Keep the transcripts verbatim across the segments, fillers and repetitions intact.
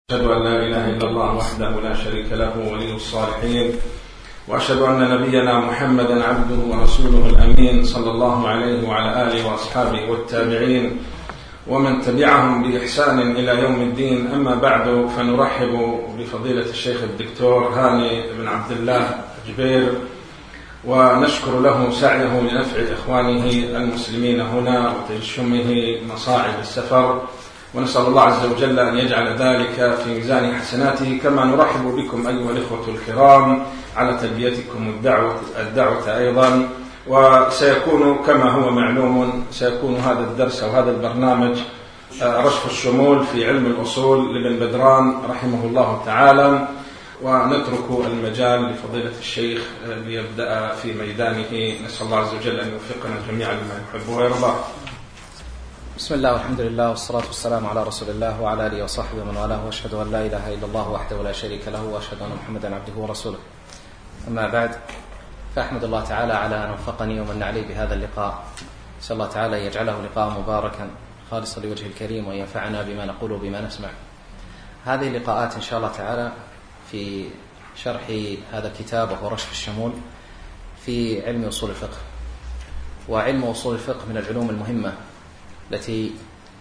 أشهد أن لا إله إلا الله وحده لا شريك له ولي الصالحين، وأشهد أن نبينا محمدا عبده ورسوله الأمين صلى الله عليه وعلى آله وأصحابه والتابعين ومن تبعهم بإحسان إلى يوم الدين. أما بعد، فنرحب بفضيلة الشيخ الدكتور هاني بن عبد الله جبير، ونشكر له سعيه لنفع إخوانه المسلمين هنا وتجشمه مصاعب السفر، ونسأل الله عز وجل أن يجعل ذلك في ميزان حسناته. كما نرحب بكم أيها الإخوة الكرام على تلبيتكم الدعوة, الدعوة أيضا. وسيكون كما هو معلوم سيكون هذا الدرس أو هذا البرنامج رشف الشمول في علم الأصول لابن بدران رحمه الله تعالى، ونترك المجال لفضيلة الشيخ ليبدأ في ميدانه. نسأل الله عز وجل أن يوفقنا جميعا لما يحب ويرضى. بسم الله والحمد لله والصلاة والسلام على رسول الله وعلى آله وصحبه ومن والاه، وأشهد أن لا إله إلا الله وحده لا شريك له، وأشهد أن محمدا عبده ورسوله. أما بعد، فأحمد الله تعالى على أن وفقني ومن علي بهذا اللقاء. نسأل الله تعالى يجعله لقاء مباركا خالصا لوجه الكريم، وأن ينفعنا بما نقول وبما نسمع. هذه اللقاءات إن شاء الله تعالى في شرح هذا الكتاب وهو رشف الشمول في علم أصول الفقه. وعلم أصول الفقه من العلوم المهمة التي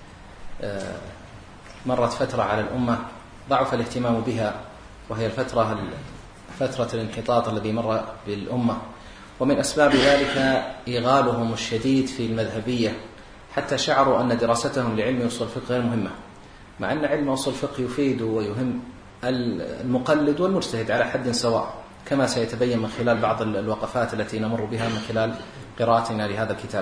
مرت فترة على الأمة ضعف الاهتمام بها، وهي الفترة فترة الانحطاط الذي مر بالأمة، ومن أسباب ذلك إغالهم الشديد في المذهبية، حتى شعروا أن دراستهم لعلم أصول الفقه غير مهمة، مع أن علم أصول الفقه يفيد ويهم المقلد والمجتهد على حد سواء، كما سيتبين من خلال بعض الوقفات التي نمر بها من خلال قراءتنا لهذا الكتاب.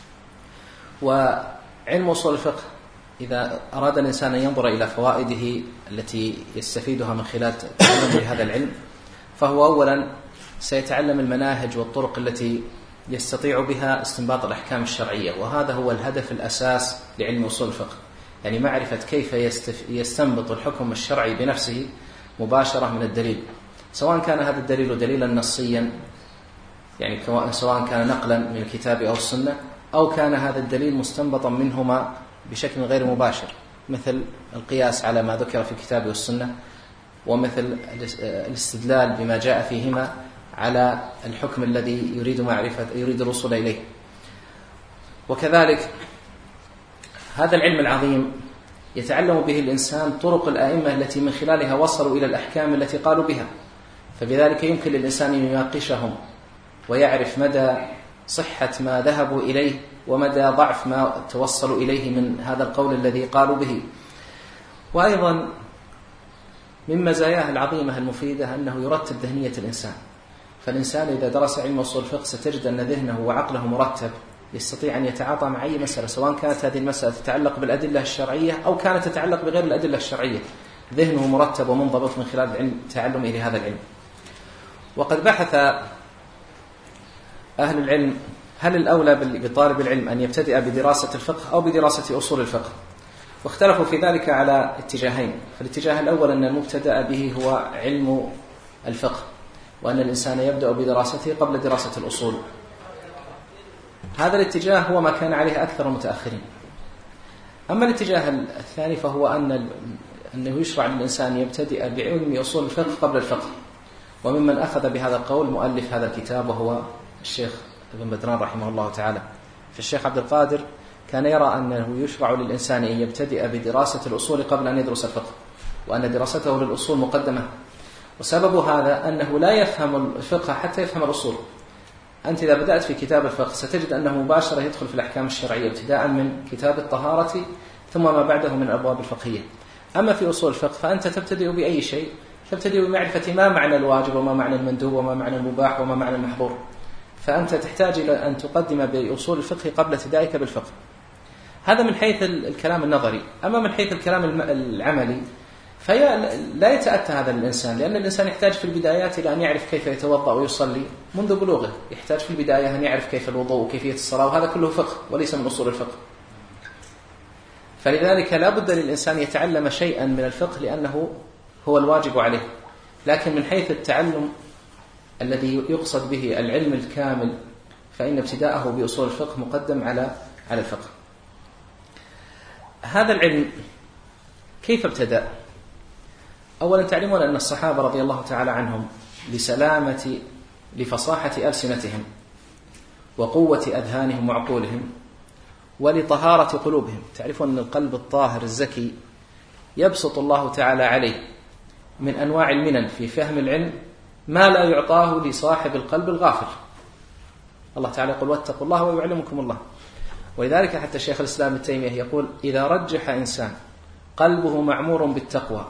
وعلم أصول الفقه إذا أراد الإنسان أن ينظر إلى فوائده التي يستفيدها من خلال تعلم هذا العلم، فهو أولا سيتعلم المناهج والطرق التي يستطيع بها استنباط الأحكام الشرعية، وهذا هو الهدف الأساس لعلم أصول الفقه، يعني معرفة كيف يستنبط الحكم الشرعي بنفسه مباشرة من الدليل، سواء كان هذا الدليل دليلا نصيا، يعني سواء كان نقلا من الكتاب أو السنة، أو كان هذا الدليل مستنبطا منهما بشكل غير مباشر، مثل القياس على ما ذكر في الكتاب والسنة، ومثل الاستدلال بما جاء فيهما على الحكم الذي يريد معرفة يريد الوصول إليه. وكذلك هذا العلم العظيم يتعلم به الإنسان طرق الآئمة التي من خلالها وصلوا إلى الأحكام التي قالوا بها، فبذلك يمكن للإنسان أن يناقشهم ويعرف مدى صحة ما ذهبوا إليه ومدى ضعف ما توصلوا إليه من هذا القول الذي قالوا به. وأيضا من مزاياه العظيمة المفيدة أنه يرتب ذهنية الإنسان، فالإنسان إذا درس علم أصول الفقه ستجد أن ذهنه وعقله مرتب، يستطيع أن يتعاطى مع أي مسألة، سواء كانت هذه المسألة تتعلق بالأدلة الشرعية أو كانت تتعلق بغير الأدلة الشرعية، ذهنه مرتب ومنضبط من خلال العلم تعلمه لهذا العلم. وقد بحث أهل العلم هل الأولى بطالب العلم أن يبتدئ بدراسة الفقه أو بدراسة أصول الفقه، واختلفوا في ذلك على اتجاهين. فالاتجاه الأول أن المبتدأ به هو علم الفقه، وأن الإنسان يبدأ بدراسته قبل دراسة الأصول. هذا الاتجاه هو ما كان عليه أكثر المتأخرين. أما الاتجاه الثاني فهو أن أنه يشرع للإنسان يبتدئ بعلم أصول الفقه قبل الفقه، وممن أخذ بهذا القول مؤلف هذا الكتاب وهو الشيخ ابن بدران رحمه الله تعالى. فالشيخ عبد القادر كان يرى أنه يشرع للإنسان أن يبتدئ بدراسة الأصول قبل أن يدرس الفقه، وأن دراسته للأصول مقدمة. وسبب هذا أنه لا يفهم الفقه حتى يفهم الأصول. أنت إذا بدأت في كتاب الفقه ستجد أنه مباشرة يدخل في الأحكام الشرعية ابتداء من كتاب الطهارة ثم ما بعده من الأبواب الفقهية. أما في أصول الفقه فأنت تبتدئ بأي شيء، تبتدئ بمعرفة ما معنى الواجب وما معنى المندوب وما معنى المباح وما معنى المحظور، فأنت تحتاج إلى أن تقدم بأصول الفقه قبل ابتدائك بالفقه. هذا من حيث الكلام النظري. أما من حيث الكلام العملي فلا يتأتى هذا للإنسان، لأن الإنسان يحتاج في البدايات إلى أن يعرف كيف يتوضأ ويصلي منذ بلوغه، يحتاج في البداية أن يعرف كيف الوضوء وكيفية الصلاة، وهذا كله فقه وليس من أصول الفقه. فلذلك لا بد للإنسان يتعلم شيئا من الفقه لأنه هو الواجب عليه. لكن من حيث التعلم الذي يقصد به العلم الكامل فإن ابتداءه بأصول الفقه مقدم على على الفقه. هذا العلم كيف ابتدأ؟ أولا تعلمون أن الصحابة رضي الله تعالى عنهم لسلامة لفصاحة ألسنتهم وقوة أذهانهم وعقولهم ولطهارة قلوبهم، تعرفون أن القلب الطاهر الزكي يبسط الله تعالى عليه من أنواع المنن في فهم العلم ما لا يعطاه لصاحب القلب الغافل. الله تعالى يقول واتقوا الله ويعلمكم الله. ولذلك حتى شيخ الإسلام ابن تيمية يقول إذا رجح إنسان قلبه معمور بالتقوى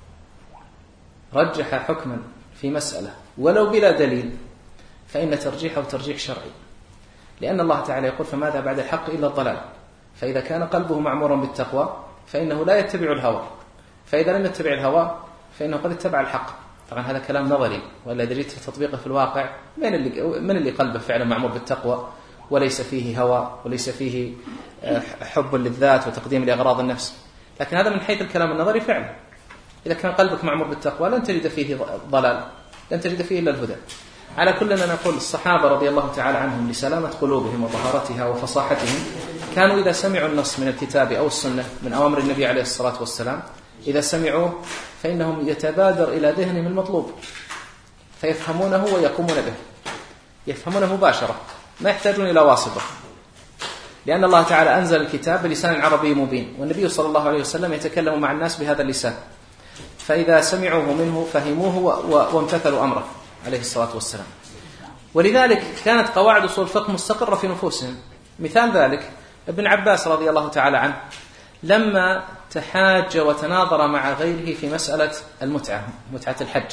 رجح حكما في مسألة ولو بلا دليل فإن ترجيحه ترجيح شرعي، لأن الله تعالى يقول فماذا بعد الحق إلا الضلال. فإذا كان قلبه معمورا بالتقوى فإنه لا يتبع الهوى، فإذا لم يتبع الهوى فإنه قد اتبع الحق. طبعا هذا كلام نظري، ولا إذا جيت تطبيقه في الواقع من اللي, من اللي قلبه فعلا معمور بالتقوى وليس فيه هوى وليس فيه حب للذات وتقديم لأغراض النفس. لكن هذا من حيث الكلام النظري فعلا. إذا كان قلبك معمور بالتقوى لن تجد فيه ضلال، لن تجد فيه إلا الهدى. على كلنا نقول الصحابة رضي الله تعالى عنهم لسلامة قلوبهم وطهارتها وفصاحتهم كانوا إذا سمعوا النص من الكتاب أو السنة من أوامر النبي عليه الصلاة والسلام إذا سمعوه فإنهم يتبادر إلى ذهنهم المطلوب فيفهمونه ويقومون به، يفهمونه مباشرة ما يحتاجون إلى واسطة، لأن الله تعالى أنزل الكتاب بلسان عربي مبين، والنبي صلى الله عليه وسلم يتكلم مع الناس بهذا اللسان، فإذا سمعوه منه فهموه وامتثلوا أمره عليه الصلاة والسلام. ولذلك كانت قواعد أصول الفقه مستقرة في نفوسهم. مثال ذلك ابن عباس رضي الله تعالى عنه لما تحاج وتناظر مع غيره في مسألة المتعة، متعة الحج،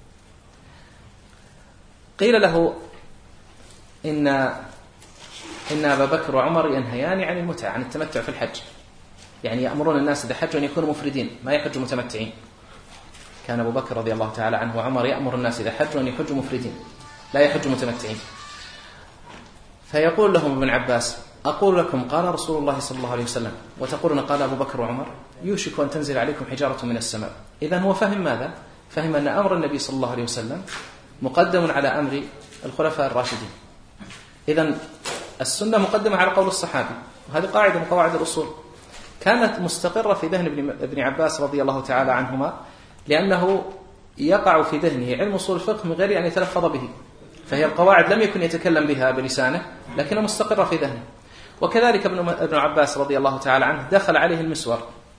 قيل له إن إن أبا بكر وعمر ينهيان عن المتعة، عن التمتع في الحج، يعني يأمرون الناس إذا حجوا أن يكونوا مفردين ما يحجوا متمتعين. كان أبو بكر رضي الله تعالى عنه وعمر يأمر الناس إذا حجوا أن يحجوا مفردين لا يحجوا متمتعين. فيقول لهم ابن عباس أقول لكم قال رسول الله صلى الله عليه وسلم وتقولون قال أبو بكر وعمر، يوشك أن تنزل عليكم حجارة من السماء. إذن هو فهم ماذا؟ فهم أن أمر النبي صلى الله عليه وسلم مقدم على أمر الخلفاء الراشدين. إذن السنة مقدمة على قول الصحابي، وهذه قاعدة من قواعد الأصول كانت مستقرة في ذهن ابن عباس رضي الله تعالى عنهما، لأنه يقع في ذهنه علم أصول الفقه من غير أن يتلفظ به، فهي القواعد لم يكن يتكلم بها بلسانه لكنها مستقرة في ذهنه. وكذلك ابن عباس رضي الله تعالى عنه دخل عليه المسور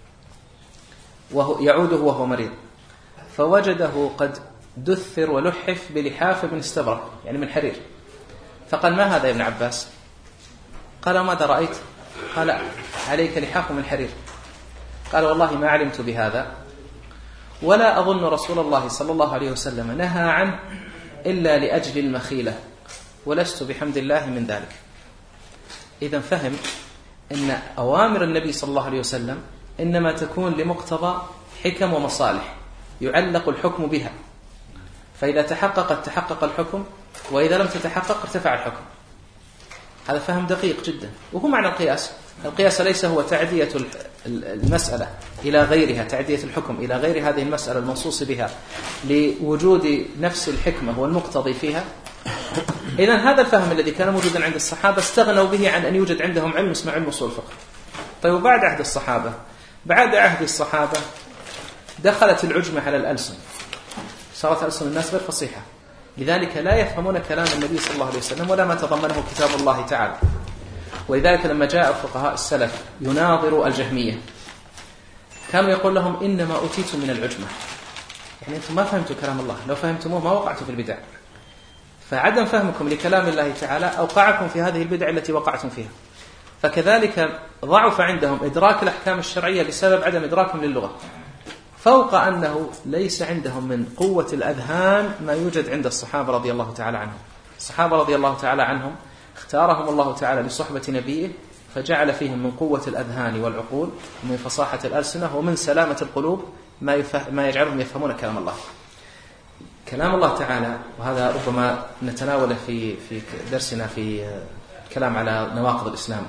وهو يعوده وهو مريض، فوجده قد دثر ولحف بلحاف من استبرق يعني من حرير، فقال ما هذا يا ابن عباس؟ قال ماذا رأيت؟ قال عليك لحاف من حرير. قال والله ما علمت بهذا ولا أظن رسول الله صلى الله عليه وسلم نهى عنه إلا لأجل المخيلة ولست بحمد الله من ذلك. إذن فهم أن أوامر النبي صلى الله عليه وسلم إنما تكون لمقتضى حكم ومصالح يعلق الحكم بها، فإذا تحققت تحقق الحكم، وإذا لم تتحقق ارتفع الحكم. هذا فهم دقيق جدا، وهو معنى القياس. القياس ليس هو تعدية المسألة إلى غيرها، تعدية الحكم إلى غير هذه المسألة المنصوص بها لوجود نفس الحكمة والمقتضي فيها. إذن هذا الفهم الذي كان موجودا عند الصحابة استغنوا به عن أن يوجد عندهم علم اسمه علم أصول الفقه. طيب وبعد عهد الصحابة، بعد عهد الصحابة دخلت العجمة على الألسن، صارت ألسن الناس غير فصيحة، لذلك لا يفهمون كلام النبي صلى الله عليه وسلم ولا ما تضمنه كتاب الله تعالى. ولذلك لما جاء فقهاء السلف يناظروا الجهمية كانوا يقول لهم إنما أوتيتم من العجمة، يعني أنتم ما فهمتوا كلام الله، لو فهمتموه ما وقعتوا في البدع، فعدم فهمكم لكلام الله تعالى أوقعكم في هذه البدع التي وقعتم فيها. فكذلك ضعف عندهم إدراك الأحكام الشرعية بسبب عدم إدراكهم للغة، فوق أنه ليس عندهم من قوة الأذهان ما يوجد عند الصحابة رضي الله تعالى عنهم. الصحابة رضي الله تعالى عنهم اختارهم الله تعالى لصحبة نبيه، فجعل فيهم من قوة الأذهان والعقول ومن فصاحة الألسنة ومن سلامة القلوب ما, ما يجعلهم يفهمون كلام الله. كلام الله تعالى، وهذا ربما نتناوله في في درسنا في كلام على نواقض الإسلام.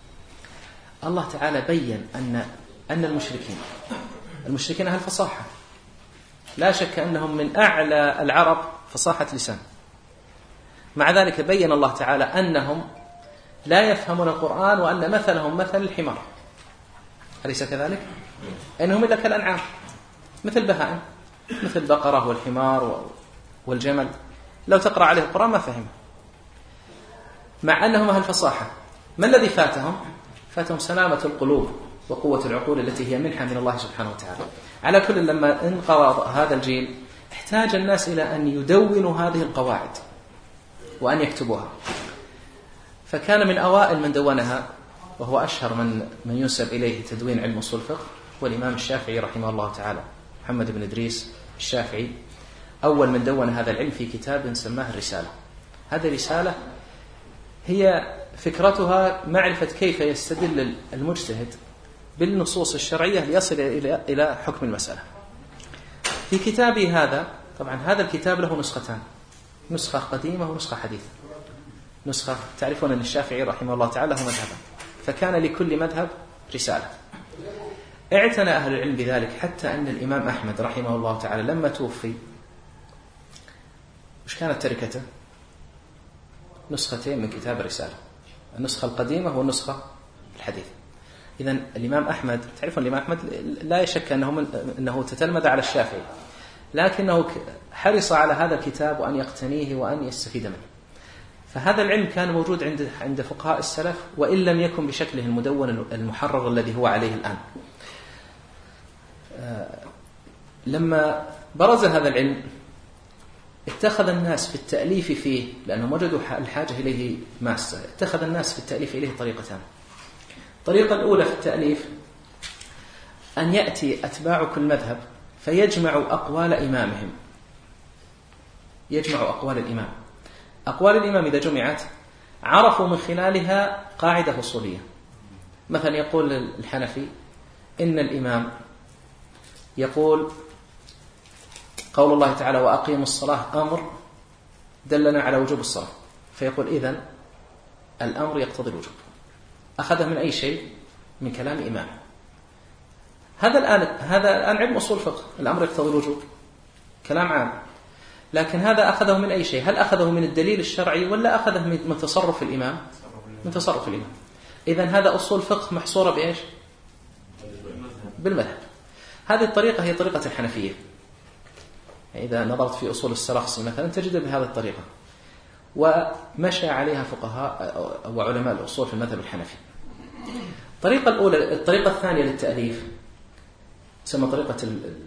الله تعالى بين أن أن المشركين المشركين أهل فصاحة، لا شك أنهم من أعلى العرب فصاحة لسان، مع ذلك بين الله تعالى أنهم لا يفهمون القرآن وأن مثلهم مثل الحمار، أليس كذلك؟ إنهم إلا كالأنعام مثل بهائم، مثل البقرة والحمار والجمل، لو تقرأ عليه القرآن ما فهمه، مع أنهم أهل الفصاحة. ما الذي فاتهم؟ فاتهم سلامة القلوب وقوة العقول التي هي منحة من الله سبحانه وتعالى. على كل، لما انقرض هذا الجيل احتاج الناس إلى أن يدونوا هذه القواعد وأن يكتبوها، فكان من أوائل من دونها، وهو أشهر من من ينسب إليه تدوين علم أصول الفقه، والإمام الشافعي رحمه الله تعالى، محمد بن إدريس الشافعي، أول من دون هذا العلم في كتاب سماه الرسالة. هذه الرسالة هي فكرتها معرفة كيف يستدل المجتهد بالنصوص الشرعية ليصل إلى إلى حكم المسألة. في كتابه هذا، طبعا هذا الكتاب له نسختان، نسخة قديمة ونسخة حديثة. نسخة، تعرفون أن الشافعي رحمه الله تعالى هو مذهبا، فكان لكل مذهب رسالة. اعتنى أهل العلم بذلك حتى أن الإمام أحمد رحمه الله تعالى لما توفي وش كانت تركته؟ نسختين من كتاب الرسالة، النسخة القديمة والنسخة الحديثة. إذن الإمام أحمد، تعرفون الإمام أحمد لا يشك أنه, من أنه تتلمذ على الشافعي، لكنه حرص على هذا الكتاب وأن يقتنيه وأن يستفيد منه. فهذا العلم كان موجود عند عند فقهاء السلف، وإن لم يكن بشكله المدون المحرر الذي هو عليه الآن. لما برز هذا العلم اتخذ الناس في التأليف فيه، لأنهم وجدوا الحاجة إليه ماسة، اتخذ الناس في التأليف إليه طريقتان. الطريقة الأولى في التأليف أن يأتي أتباع كل مذهب فيجمعوا أقوال إمامهم، يجمعوا أقوال الإمام. أقوال الإمام إذا جمعت عرفوا من خلالها قاعدة أصولية. مثلا يقول الحنفي إن الإمام يقول قول الله تعالى وأقيموا الصلاة أمر دلنا على وجوب الصلاة، فيقول إذن الأمر يقتضي الوجوب. أخذه من أي شيء؟ من كلام إمام. هذا الآن هذا الآن علم أصول فقه، الأمر يقتضي الوجوب كلام عام، لكن هذا أخذه من أي شيء؟ هل أخذه من الدليل الشرعي ولا أخذه من تصرف الإمام؟ من تصرف الإمام. إذن هذا أصول فقه محصورة بإيش؟ بالمذهب. هذه الطريقة هي طريقة الحنفية. إذا نظرت في أصول السرخسي مثلا تجد بهذه الطريقة، ومشى عليها فقهاء وعلماء الأصول في المذهب الحنفي. الطريقة الأولى، الطريقة الثانية للتأليف تسمى طريقة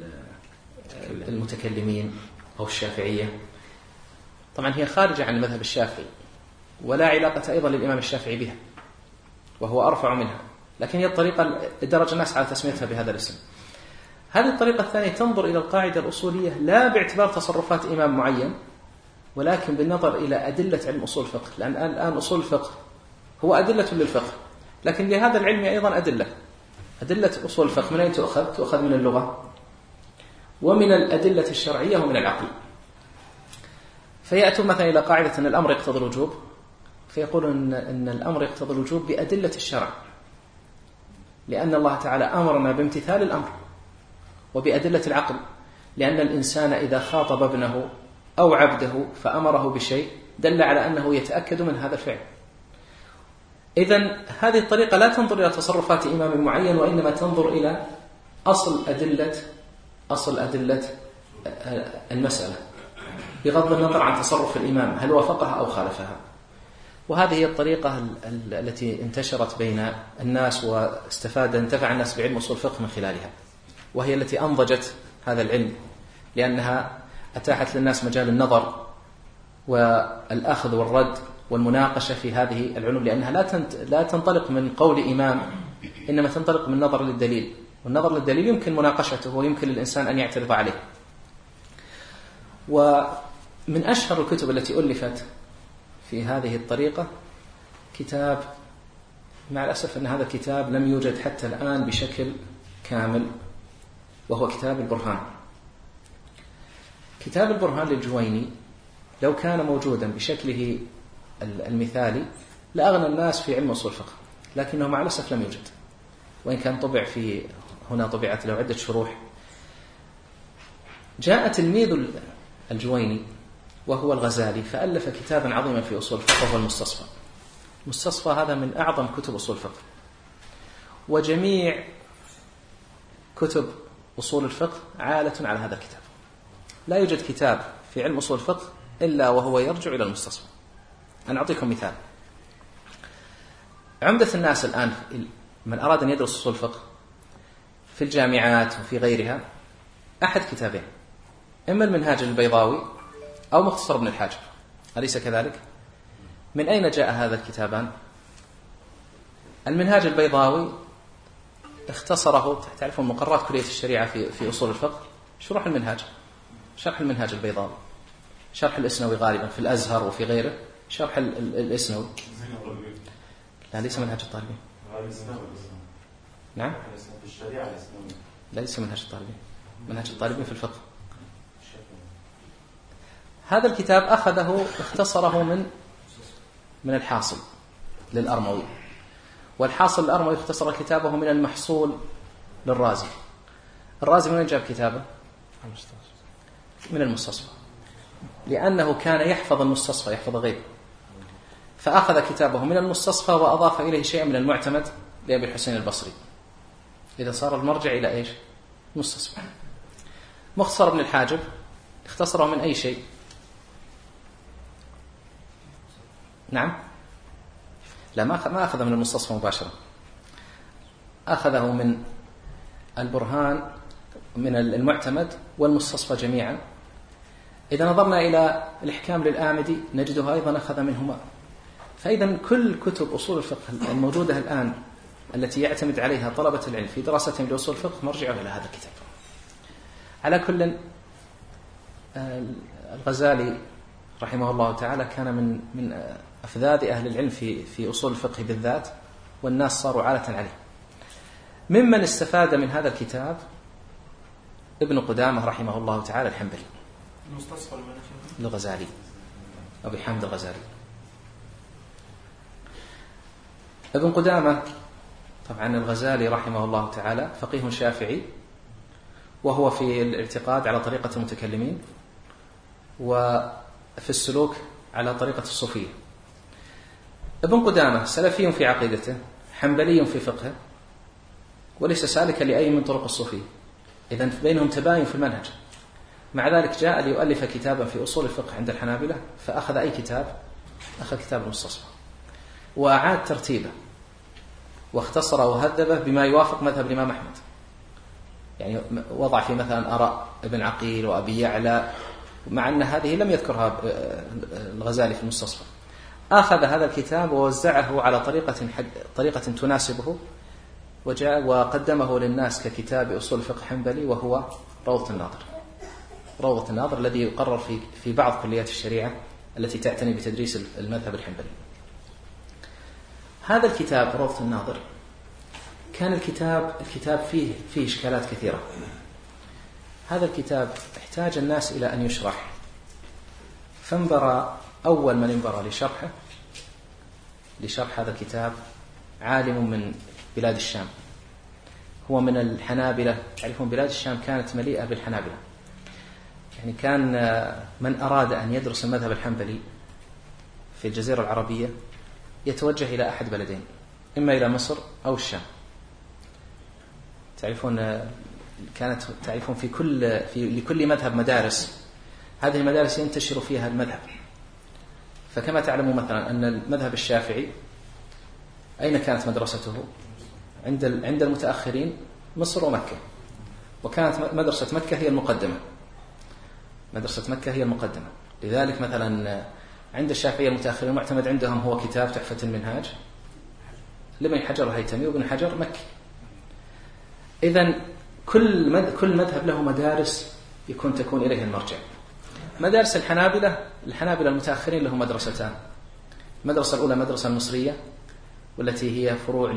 المتكلمين أو الشافعية. طبعا هي خارجة عن المذهب الشافعي ولا علاقة أيضا للإمام الشافعي بها، وهو أرفع منها، لكن هي الطريقة درج الناس على تسميتها بهذا الاسم. هذه الطريقة الثانية تنظر إلى القاعدة الأصولية لا باعتبار تصرفات إمام معين، ولكن بالنظر إلى أدلة علم أصول الفقه، لأن الآن أصول الفقه هو أدلة للفقه، لكن لهذا العلم أيضا أدلة. أدلة أصول الفقه من أين تؤخذ؟ تؤخذ من اللغة ومن الأدلة الشرعية ومن العقل. فيأتوا مثلا إلى قاعدة أن الأمر يقتضي الوجوب، فيقولون أن الأمر يقتضي الوجوب بأدلة الشرع، لأن الله تعالى أمرنا بامتثال الأمر، وبأدلة العقل، لأن الإنسان إذا خاطب ابنه أو عبده فأمره بشيء دل على أنه يتأكد من هذا الفعل. إذن هذه الطريقة لا تنظر إلى تصرفات إمام معين، وإنما تنظر إلى أصل أدلة أصل أدلة المسألة بغض النظر عن تصرف الإمام هل وافقها أو خالفها. وهذه هي الطريقة التي انتشرت بين الناس واستفاد انتفع الناس بعلم أصول الفقه من خلالها، وهي التي أنضجت هذا العلم، لأنها أتاحت للناس مجال النظر والأخذ والرد والمناقشة في هذه العلوم، لأنها لا لا تنطلق من قول إمام، إنما تنطلق من نظر للدليل، والنظر للدليل يمكن مناقشته ويمكن للإنسان أن يعترض عليه. ومن أشهر الكتب التي ألفت في هذه الطريقة كتاب، مع الأسف أن هذا الكتاب لم يوجد حتى الآن بشكل كامل، وهو كتاب البرهان. كتاب البرهان للجويني لو كان موجودا بشكله المثالي لأغنى الناس في علم أصول الفقه، لكنه مع الأسف لم يوجد، وإن كان طبع في هنا طبعت له عدة شروح. جاء تلميذ الجويني وهو الغزالي فألف كتابا عظيما في أصول الفقه وهو المستصفى. المستصفى هذا من أعظم كتب أصول الفقه، وجميع كتب أصول الفقه عالة على هذا الكتاب، لا يوجد كتاب في علم أصول الفقه إلا وهو يرجع إلى المستصفى. أنا أعطيكم مثال. عمدة الناس الآن من أراد أن يدرس أصول الفقه في الجامعات وفي غيرها أحد كتابين، إما المنهاج البيضاوي أو مختصر ابن الحاجب، أليس كذلك؟ من أين جاء هذا الكتابان؟ المنهاج البيضاوي اختصره، تعرفون مقررات كلية الشريعة في في أصول الفقه، شروح المنهاج، شرح المنهاج البيضاوي، شرح الإسنوي غالبا في الأزهر وفي غيره، شرح الإسنوي. لا ليس منهاج الطالبين. نعم. لا ليس منهاج الطالبين، منهاج الطالبين في الفقه. هذا الكتاب أخذه اختصره من من الحاصل للأرموي، والحاصل الأرموي اختصر كتابه من المحصول للرازي. الرازي من وين جاب كتابه؟ من المستصفى، لأنه كان يحفظ المستصفى، يحفظ غيره، فأخذ كتابه من المستصفى وأضاف إليه شيئا من المعتمد لأبي الحسين البصري، إذا صار المرجع إلى إيش؟ مستصفى. مختصر ابن الحاجب اختصره من أي شيء؟ نعم، لا ما ما أخذ من المستصفى مباشرة، أخذه من البرهان، من المعتمد والمستصفى جميعا. إذا نظرنا إلى الإحكام للآمدي نجده أيضا أخذ منهما. فإذا كل كتب أصول الفقه الموجودة الآن التي يعتمد عليها طلبة العلم في دراستهم لأصول الفقه مرجعوا إلى هذا الكتاب. على كل، الغزالي رحمه الله تعالى كان من من أفذاذ أهل العلم في في أصول الفقه بالذات، والناس صاروا عالة عليه. ممن استفاد من هذا الكتاب ابن قدامة رحمه الله تعالى الحنبلي، الغزالي، أبي حامد الغزالي. ابن قدامة طبعا الغزالي رحمه الله تعالى فقيه شافعي، وهو في الاعتقاد على طريقة المتكلمين، وفي السلوك على طريقة الصوفية. ابن قدامة سلفي في عقيدته، حنبلي في فقهه، وليس سالكا لأي من طرق الصوفية، إذن بينهم تباين في المنهج. مع ذلك جاء ليؤلف كتابا في أصول الفقه عند الحنابلة، فأخذ أي كتاب؟ أخذ كتاب المستصفى، وأعاد ترتيبه واختصر وهذبه بما يوافق مذهب الإمام أحمد. يعني وضع في مثلا آراء ابن عقيل وأبي يعلى، مع أن هذه لم يذكرها الغزالي في المستصفى. أخذ هذا الكتاب ووزعه على طريقة طريقة تناسبه، وجاء وقدمه للناس ككتاب أصول الفقه حنبلي، وهو روضة الناظر. روضة الناظر الذي يقرر في في بعض كليات الشريعة التي تعتني بتدريس المذهب الحنبلي. هذا الكتاب روضة الناظر كان الكتاب الكتاب فيه فيه إشكالات كثيرة. هذا الكتاب احتاج الناس إلى أن يشرح، فانبرى أول من انبرى لشرحه لشرح هذا الكتاب عالم من بلاد الشام، هو من الحنابلة. تعرفون بلاد الشام كانت مليئة بالحنابلة، يعني كان من أراد أن يدرس المذهب الحنبلي في الجزيرة العربية يتوجه إلى أحد بلدين، إما إلى مصر أو الشام. تعرفون كانت تعرفون في كل في لكل مذهب مدارس، هذه المدارس ينتشر فيها المذهب. فكما تعلمون مثلا أن المذهب الشافعي أين كانت مدرسته؟ عند عند المتأخرين مصر ومكة، وكانت مدرسة مكة هي المقدمة، مدرسة مكة هي المقدمة. لذلك مثلا عند الشافعية المتأخرين المعتمد عندهم هو كتاب تحفة المنهاج لابن حجر الهيثمي وابن حجر مكي. إذن كل كل مذهب له مدارس يكون تكون إليه المرجع. مدارس الحنابلة الحنابلة المتأخرين لهم مدرستان، المدرسة الأولى مدرسة المصرية والتي هي فروع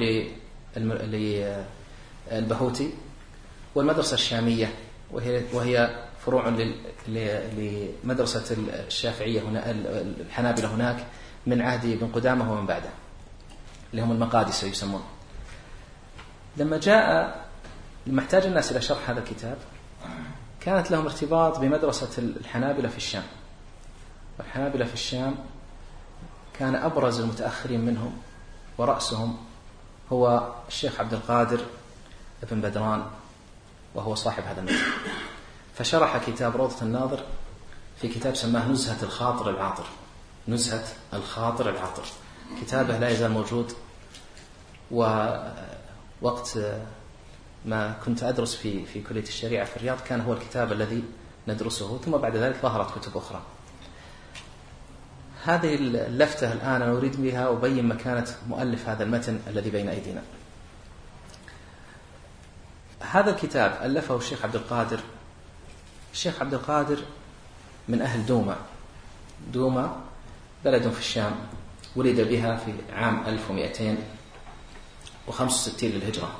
للبهوتي، والمدرسة الشامية وهي وهي فروع لمدرسة الشافعية هنا الحنابلة هناك من عهد ابن قدامة ومن بعده، اللي هم المقادسة يسمون. لما جاء لما احتاج الناس إلى شرح هذا الكتاب كانت لهم ارتباط بمدرسة الحنابلة في الشام، والحنابلة في الشام كان أبرز المتأخرين منهم ورأسهم هو الشيخ عبد القادر ابن بدران، وهو صاحب هذا المذهب. فشرح كتاب روضة الناظر في كتاب سماه نزهة الخاطر العاطر. نزهة الخاطر العاطر كتابه لا يزال موجود، ووقت ما كنت أدرس في في كلية الشريعة في الرياض كان هو الكتاب الذي ندرسه، ثم بعد ذلك ظهرت كتب أخرى. هذه اللفتة الآن أنا أريد بها أبين مكانة مؤلف هذا المتن الذي بين أيدينا. هذا الكتاب ألفه الشيخ عبد القادر. الشيخ عبد القادر من أهل دوما. دوما بلد في الشام، ولد بها في عام ألف ومئتين وخمسة وستين للهجرة،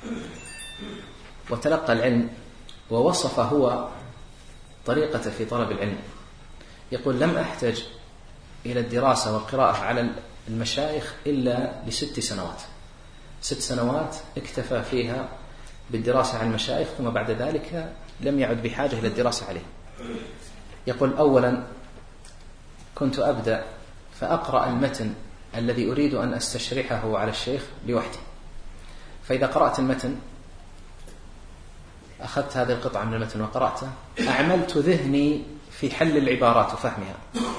وتلقى العلم، ووصف هو طريقة في طلب العلم. يقول: لم أحتج إلى الدراسة والقراءة على المشايخ إلا لست سنوات. ست سنوات اكتفى فيها بالدراسة عن المشايخ، ثم بعد ذلك لم يعد بحاجة إلى الدراسة عليه. يقول: أولا كنت أبدأ فأقرأ المتن الذي أريد أن أستشرحه على الشيخ لوحدي، فإذا قرأت المتن أخذت هذه القطعة من المتن وقرأته، أعملت ذهني في حل العبارات وفهمها.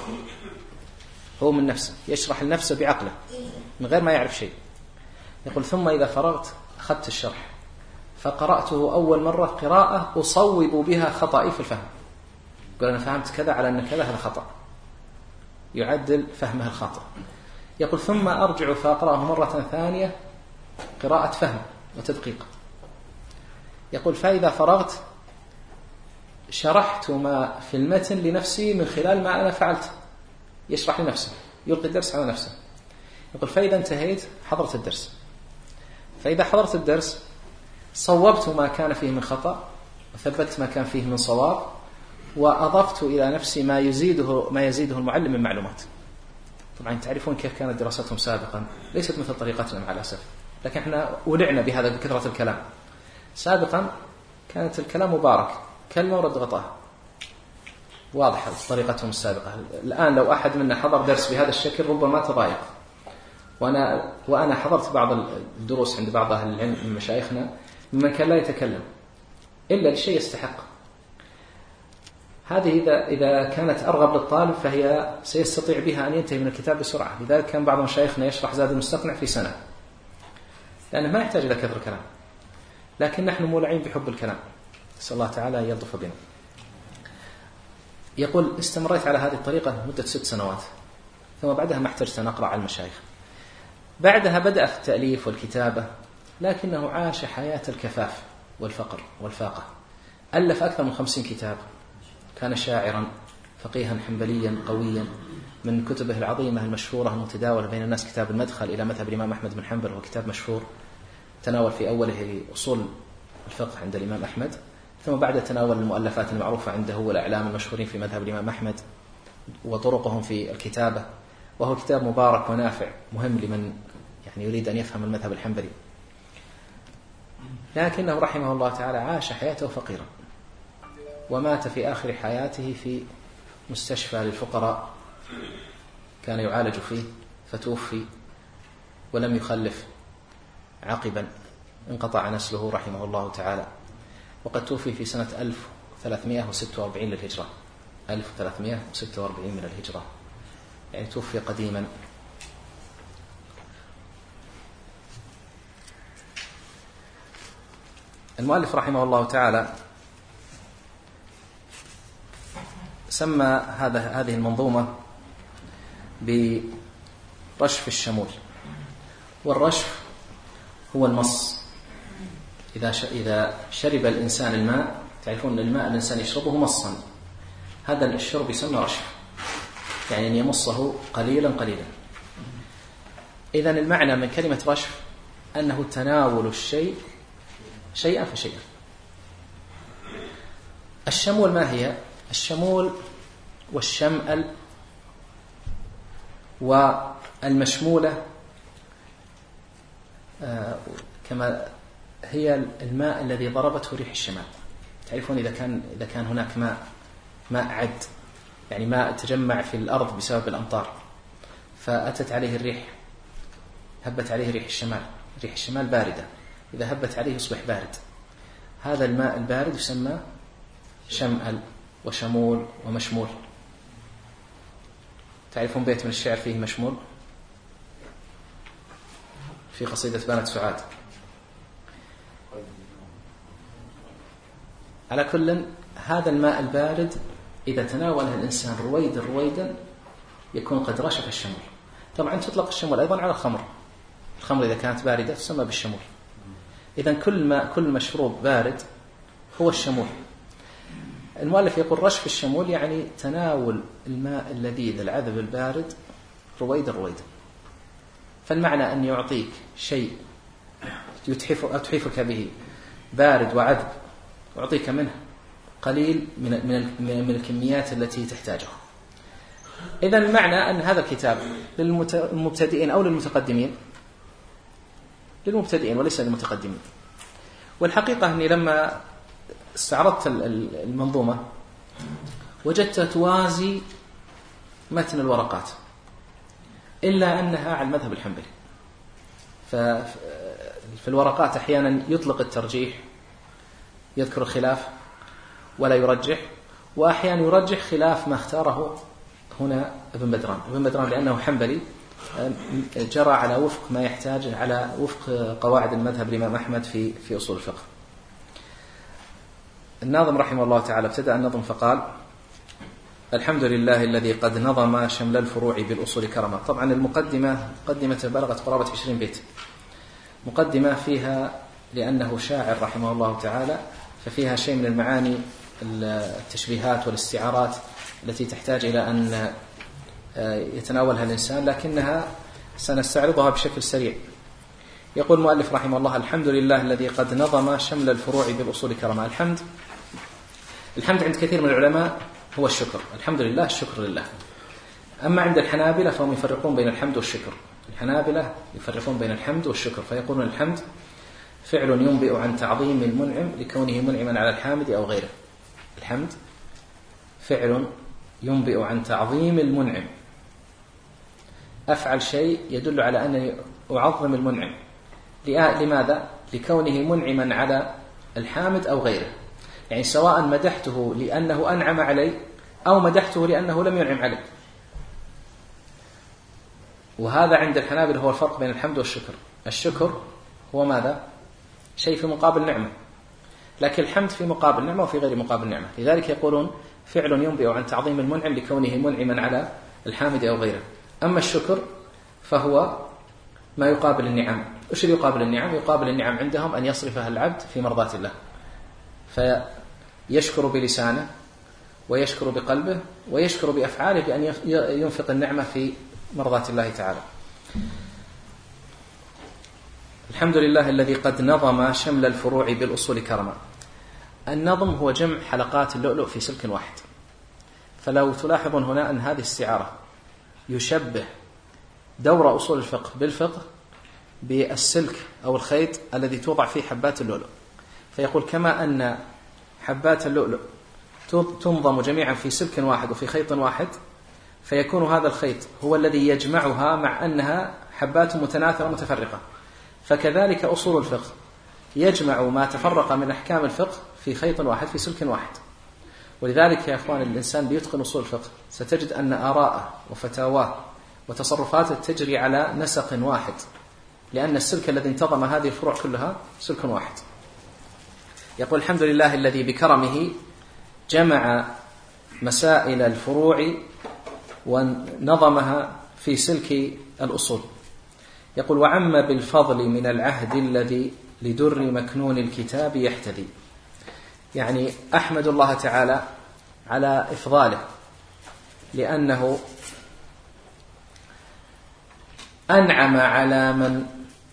هو من نفسه يشرح لنفسه بعقله من غير ما يعرف شيء. يقول: ثم إذا فرغت أخذت الشرح فقرأته أول مرة قراءة أصوب بها خطأي في الفهم. يقول: أنا فهمت كذا على أن كذا هذا خطأ، يعدل فهمه الخاطئ. يقول: ثم أرجع فأقرأه مرة ثانية قراءة فهم وتدقيق. يقول: فإذا فرغت شرحت ما في المتن لنفسي من خلال ما أنا فعلت، يشرح لنفسه، يلقي الدرس على نفسه. يقول: فإذا انتهيت حضرت الدرس، فإذا حضرت الدرس صوبت ما كان فيه من خطأ وثبت ما كان فيه من صواب، وأضفت إلى نفسي ما يزيده ما يزيده المعلم من معلومات. طبعا تعرفون كيف كانت دراستهم سابقا، ليست مثل طريقتنا مع الأسف، لكن احنا ولعنا بهذا بكثرة الكلام. سابقا كانت الكلام مبارك، كلمة ورد غطاها، واضحة طريقتهم السابقة. الآن لو أحد منا حضر درس بهذا الشكل ربما تضايق. وأنا وأنا حضرت بعض الدروس عند بعض أهل العلم من مشايخنا ممن كان لا يتكلم إلا لشيء يستحق. هذه إذا إذا كانت أرغب للطالب فهي سيستطيع بها أن ينتهي من الكتاب بسرعة. لذلك كان بعض مشايخنا يشرح زاد المستقنع في سنة، لأنه ما يحتاج إلى كثر الكلام، لكن نحن مولعين بحب الكلام. نسأل الله تعالى أن يلطف بنا. يقول: استمريت على هذه الطريقة مدة ست سنوات، ثم بعدها ما احتجت أن أقرأ على المشايخ. بعدها بدأ في التأليف والكتابة، لكنه عاش حياة الكفاف والفقر والفاقة. ألف أكثر من خمسين كتاب، كان شاعرا فقيها حنبليا قويا. من كتبه العظيمة المشهورة المتداولة بين الناس كتاب المدخل إلى مذهب الإمام أحمد بن حنبل، وكتاب مشهور تناول في أوله أصول الفقه عند الإمام أحمد، ثم بعد تناول المؤلفات المعروفة عنده والأعلام المشهورين في مذهب الإمام أحمد وطرقهم في الكتابة. وهو كتاب مبارك ونافع مهم لمن يعني يريد أن يفهم المذهب الحنبلي. لكنه رحمه الله تعالى عاش حياته فقيرا، ومات في آخر حياته في مستشفى للفقراء كان يعالج فيه، فتوفي ولم يخلف عقبا، انقطع نسله رحمه الله تعالى. وقد توفي في سنة ألف وثلاثمائة وستة وأربعين للهجرة، ألف وثلاثمائة وستة وأربعين من الهجرة، يعني توفي قديما. المؤلف رحمه الله تعالى سمى هذا هذه المنظومة برشف الشمول. والرشف هو المص. إذا إذا شرب الإنسان الماء، تعرفون أن الماء الإنسان يشربه مصا، هذا الشرب يسمى رشف، يعني أن يمصه قليلا قليلا. إذن المعنى من كلمة رشف أنه تناول الشيء شيئا فشيئا. الشمول ما هي؟ الشمول والشمأل والمشمولة كما هي الماء الذي ضربته ريح الشمال. تعرفون إذا كان إذا كان هناك ماء ماء عد، يعني ماء تجمع في الأرض بسبب الأمطار، فأتت عليه الريح، هبت عليه ريح الشمال. ريح الشمال باردة، إذا هبت عليه يصبح بارد. هذا الماء البارد يسمى شمأل وشمول ومشمول. تعرفون بيت من الشعر فيه مشمول في قصيدة بنت سعاد. على كل، هذا الماء البارد إذا تناوله الإنسان رويدا رويدا يكون قد رشف الشمول. طبعا تطلق الشمول أيضا على الخمر، الخمر إذا كانت باردة تسمى بالشمول. إذن كل ما كل مشروب بارد هو الشمول. المؤلف يقول رشف الشمول يعني تناول الماء اللذيذ العذب البارد رويدا رويدا. فالمعنى أن يعطيك شيء يتحف أو تحفك به بارد وعذب، يعطيك منه قليل من من من الكميات التي تحتاجها. إذا المعنى أن هذا الكتاب للمبتدئين أو للمتقدمين، للمبتدئين وليس للمتقدمين. والحقيقة أني لما استعرضت المنظومة وجدتها توازي متن الورقات، إلا أنها على المذهب الحنبلي. ففي الورقات أحيانا يطلق الترجيح، يذكر الخلاف ولا يرجح، وأحيانا يرجح خلاف ما اختاره هنا ابن بدران. ابن بدران لأنه حنبلي جرى على وفق ما يحتاج، على وفق قواعد المذهب الإمام أحمد في في أصول الفقه. الناظم رحمه الله تعالى ابتدأ النظم فقال: الحمد لله الذي قد نظم شمل الفروع بالأصول كرما. طبعا المقدمة مقدمة بلغت قرابة عشرين بيت، مقدمة فيها لأنه شاعر رحمه الله تعالى، ففيها شيء من المعاني التشبيهات والاستعارات التي تحتاج إلى أن يتناولها الإنسان، لكنها سنستعرضها بشكل سريع. يقول المؤلف رحمه الله: الحمد لله الذي قد نظم شمل الفروع بالأصول كرما. الحمد الحمد عند كثير من العلماء هو الشكر، الحمد لله الشكر لله. أما عند الحنابلة فهم يفرقون بين الحمد والشكر. الحنابلة يفرقون بين الحمد والشكر، فيقولون الحمد فعل ينبئ عن تعظيم المنعم لكونه منعما على الحامد أو غيره. الحمد فعل ينبئ عن تعظيم المنعم، أفعل شيء يدل على أنني أعظم المنعم. لماذا؟ لكونه منعما على الحامد أو غيره، يعني سواء مدحته لأنه أنعم علي أو مدحته لأنه لم ينعم علي. وهذا عند الحنابلة هو الفرق بين الحمد والشكر. الشكر هو ماذا؟ شيء في مقابل نعمة، لكن الحمد في مقابل نعمة وفي غير مقابل نعمة. لذلك يقولون فعل ينبئ عن تعظيم المنعم لكونه منعما على الحامد أو غيره. أما الشكر فهو ما يقابل النعم. إيش يقابل النعم؟ يقابل النعم عندهم أن يصرفها العبد في مرضاة الله، فيشكر بلسانه ويشكر بقلبه ويشكر بأفعاله بأن ينفق النعمة في مرضاة الله تعالى. الحمد لله الذي قد نظم شمل الفروع بالأصول كرما. النظم هو جمع حلقات اللؤلؤ في سلك واحد. فلو تلاحظون هنا أن هذه استعارة يشبه دور أصول الفقه بالفقه بالسلك أو الخيط الذي توضع فيه حبات اللؤلؤ. فيقول كما أن حبات اللؤلؤ تنظم جميعا في سلك واحد وفي خيط واحد، فيكون هذا الخيط هو الذي يجمعها مع أنها حبات متناثرة متفرقة. فكذلك أصول الفقه يجمع ما تفرق من أحكام الفقه في خيط واحد في سلك واحد. ولذلك يا أخوان الإنسان بيتقن أصول الفقه ستجد أن آراءه وفتاواه وتصرفاته تجري على نسق واحد، لأن السلك الذي انتظم هذه الفروع كلها سلك واحد. يقول الحمد لله الذي بكرمه جمع مسائل الفروع ونظمها في سلك الأصول. يقول وعم بالفضل من العهد الذي لدر مكنون الكتاب يحتذي. يعني أحمد الله تعالى على إفضاله، لأنه أنعم على من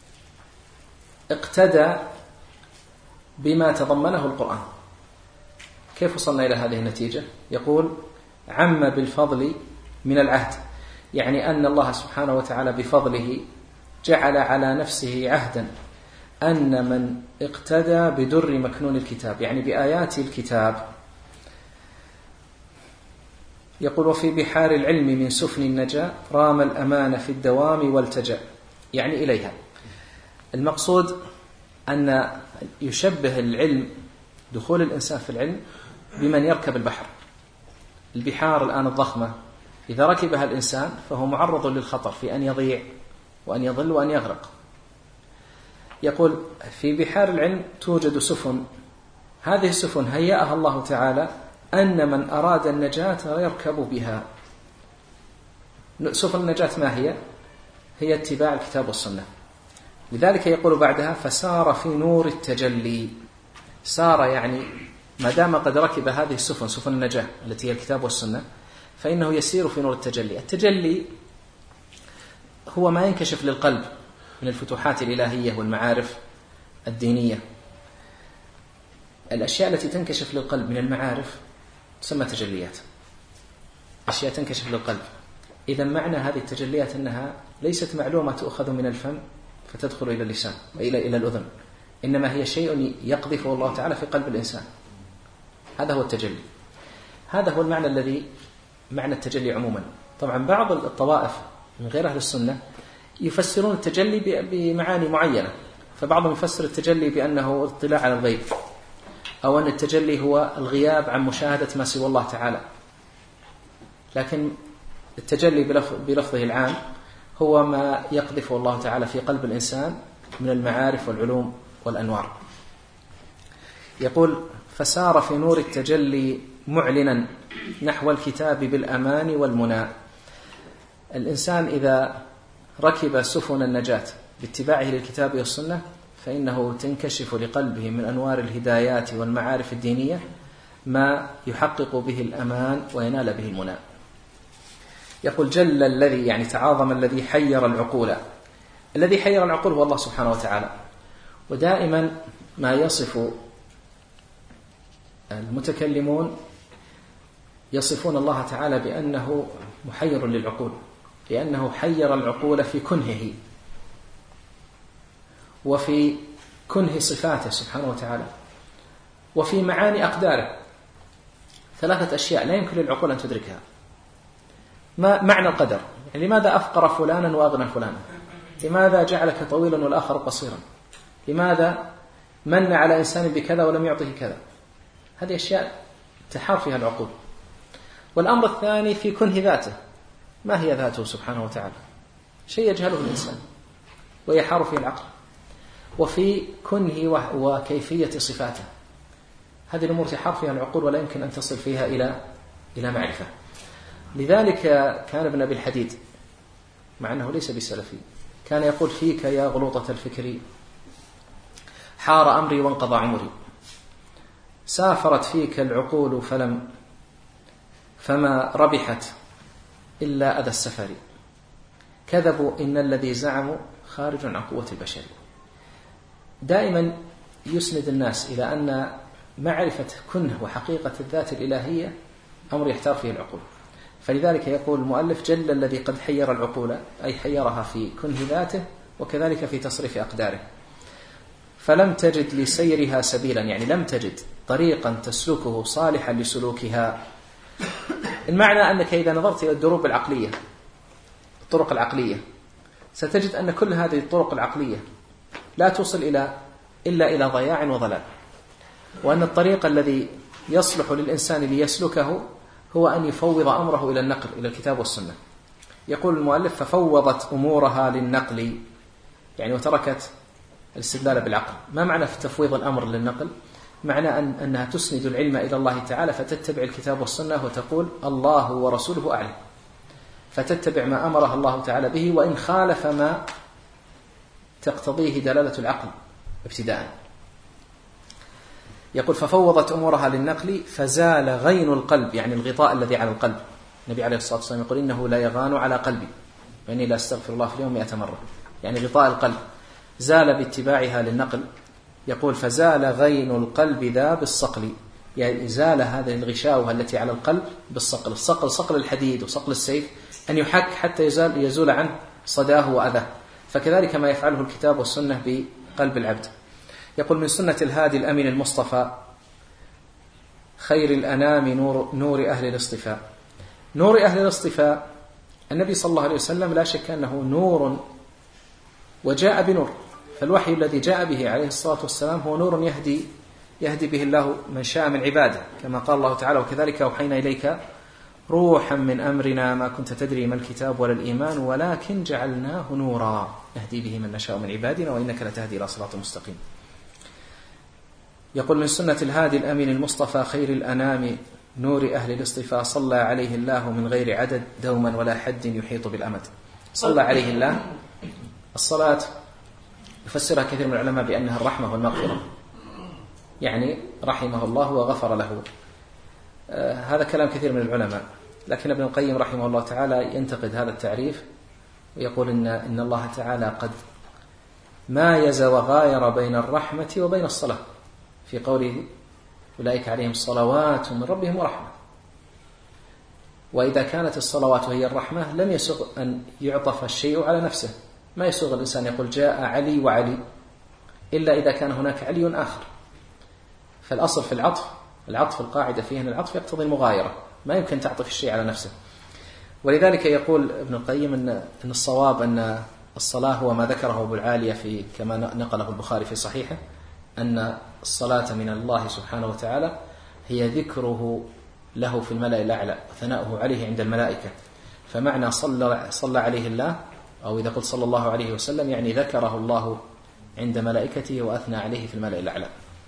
اقتدى بما تضمنه القرآن. كيف وصلنا إلى هذه النتيجة؟ يقول عم بالفضل من العهد، يعني أن الله سبحانه وتعالى بفضله جعل على نفسه عهدا أن من اقتدى بدر مكنون الكتاب، يعني بآيات الكتاب. يقول وفي بحار العلم من سفن النجاة رام الأمان في الدوام والتجأ، يعني إليها. المقصود أن يشبه العلم، دخول الإنسان في العلم بمن يركب البحر. البحار الآن الضخمة إذا ركبها الإنسان فهو معرض للخطر في أن يضيع وأن يضل وأن يغرق. يقول في بحار العلم توجد سفن، هذه السفن هيأها الله تعالى أن من أراد النجاة يركب بها. سفن النجاة ما هي؟ هي اتباع الكتاب والسنة. لذلك يقول بعدها فسار في نور التجلي. سار يعني ما دام قد ركب هذه السفن، سفن النجاة التي هي الكتاب والسنة، فإنه يسير في نور التجلي. التجلي هو ما ينكشف للقلب من الفتوحات الإلهية والمعارف الدينية. الأشياء التي تنكشف للقلب من المعارف تسمى تجليات، أشياء تنكشف للقلب. إذا معنى هذه التجليات أنها ليست معلومة تؤخذ من الفم فتدخل إلى اللسان وإلى إلى الأذن، إنما هي شيء يقذفه الله تعالى في قلب الإنسان. هذا هو التجلي. هذا هو المعنى الذي معنى التجلي عموما. طبعا بعض الطوائف من غير أهل السنة يفسرون التجلي بمعاني معينة، فبعضهم يفسر التجلي بأنه اطلاع على الغيب، أو أن التجلي هو الغياب عن مشاهدة ما سوى الله تعالى. لكن التجلي بلفظه العام هو ما يقذفه الله تعالى في قلب الإنسان من المعارف والعلوم والأنوار. يقول فسار في نور التجلي معلنا نحو الكتاب بالأمان والمنى. الإنسان إذا ركب سفن النجاة باتباعه للكتاب والسنة فإنه تنكشف لقلبه من أنوار الهدايات والمعارف الدينية ما يحقق به الأمان وينال به المنى. يقول جل الذي يعني تعاظم الذي حير العقول. الذي حير العقول هو الله سبحانه وتعالى. ودائما ما يصف المتكلمون يصفون الله تعالى بأنه محير للعقول، لأنه حير العقول في كنهه وفي كنه صفاته سبحانه وتعالى وفي معاني أقداره. ثلاثة أشياء لا يمكن للعقول أن تدركها. ما معنى القدر؟ يعني لماذا أفقر فلانا وأغنى فلانا؟ لماذا جعلك طويلا والآخر قصيرا؟ لماذا من على إنسان بكذا ولم يعطه كذا؟ هذه أشياء تحار فيها العقول. والأمر الثاني في كنه ذاته. ما هي ذاته سبحانه وتعالى؟ شيء يجهله الإنسان ويحار فيه العقل. وفي كنه وكيفية صفاته. هذه الأمور تحار فيها العقول ولا يمكن أن تصل فيها إلى إلى معرفة. لذلك كان ابن أبي الحديد مع أنه ليس بسلفي كان يقول فيك يا غلوطة الفكر حار أمري وانقضى عمري، سافرت فيك العقول فلم فما ربحت إلا أذى السفر، كذبوا إن الذي زعموا خارج عن قوة البشر. دائما يسند الناس إلى أن معرفة كنه وحقيقة الذات الإلهية أمر يحتار فيه العقول. فلذلك يقول المؤلف جل الذي قد حير العقول، أي حيرها في كنه ذاته وكذلك في تصريف أقداره. فلم تجد لسيرها سبيلا، يعني لم تجد طريقا تسلكه صالحا لسلوكها. المعنى أنك إذا نظرت إلى الدروب العقلية الطرق العقلية ستجد أن كل هذه الطرق العقلية لا توصل إلى إلا إلى ضياع وضلال، وأن الطريق الذي يصلح للإنسان ليسلكه هو أن يفوض أمره إلى النقل، إلى الكتاب والسنة. يقول المؤلف ففوضت أمورها للنقل، يعني وتركت الاستدلال بالعقل. ما معنى في تفويض الأمر للنقل؟ معنى أن أنها تسند العلم إلى الله تعالى فتتبع الكتاب والسنة وتقول الله ورسوله أعلم، فتتبع ما أمرها الله تعالى به وإن خالف ما تقتضيه دلالة العقل ابتداء. يقول ففوضت أمورها للنقل فزال غين القلب، يعني الغطاء الذي على القلب. النبي عليه الصلاة والسلام يقول إنه لا يغان على قلبي وإني لا أستغفر الله في اليوم مئة مرة، يعني غطاء القلب زال باتباعها للنقل. يقول فزال غين القلب ذا بالصقل، يعني زال هذه الغشاوة التي على القلب بالصقل. الصقل صقل الحديد وصقل السيف، أن يحك حتى يزال يزول عنه صداه وأذاه. فكذلك ما يفعله الكتاب والسنة بقلب العبد. يقول من سنة الهادي الأمين المصطفى خير الأنام نور, نور أهل الاصطفاء. نور أهل الاصطفاء النبي صلى الله عليه وسلم لا شك أنه نور وجاء بنور، فالوحي الذي جاء به عليه الصلاة والسلام هو نور يهدي يهدي به الله من شاء من عباده، كما قال الله تعالى: وكذلك أوحينا إليك روحا من أمرنا ما كنت تدري ما الكتاب ولا الإيمان ولكن جعلناه نورا نهدي به من نشاء من عبادنا وإنك لتهدي إلى صراط مستقيم. يقول: من سنة الهادي الأمين المصطفى خير الأنام نور أهل الاصطفاء صلى عليه الله من غير عدد دوما ولا حد يحيط بالأمد. صلى عليه الله، الصلاة يفسرها كثير من العلماء بأنها الرحمة والمغفرة، يعني رحمه الله وغفر له. آه هذا كلام كثير من العلماء، لكن ابن القيم رحمه الله تعالى ينتقد هذا التعريف ويقول إن, إن الله تعالى قد مايز وغاير بين الرحمة وبين الصلاة في قوله: أولئك عليهم صلوات من ربهم ورحمة. وإذا كانت الصلوات هي الرحمة لم يسغ أن يعطف الشيء على نفسه، ما يسوغ الإنسان يقول جاء علي وعلي إلا إذا كان هناك علي آخر. فالأصل في العطف، العطف القاعدة فيه أن العطف يقتضي المغايرة، ما يمكن تعطف الشيء على نفسه. ولذلك يقول ابن القيم أن أن الصواب أن الصلاة هو ما ذكره أبو العالية في كما نقله البخاري في صحيحه، أن الصلاة من الله سبحانه وتعالى هي ذكره له في الملأ الأعلى وثناؤه عليه عند الملائكة. فمعنى صلى, صلى عليه الله، أو إذا قلت صلى الله عليه وسلم، يعني ذكره الله عند ملائكته وأثنى عليه في الملأ الأعلى.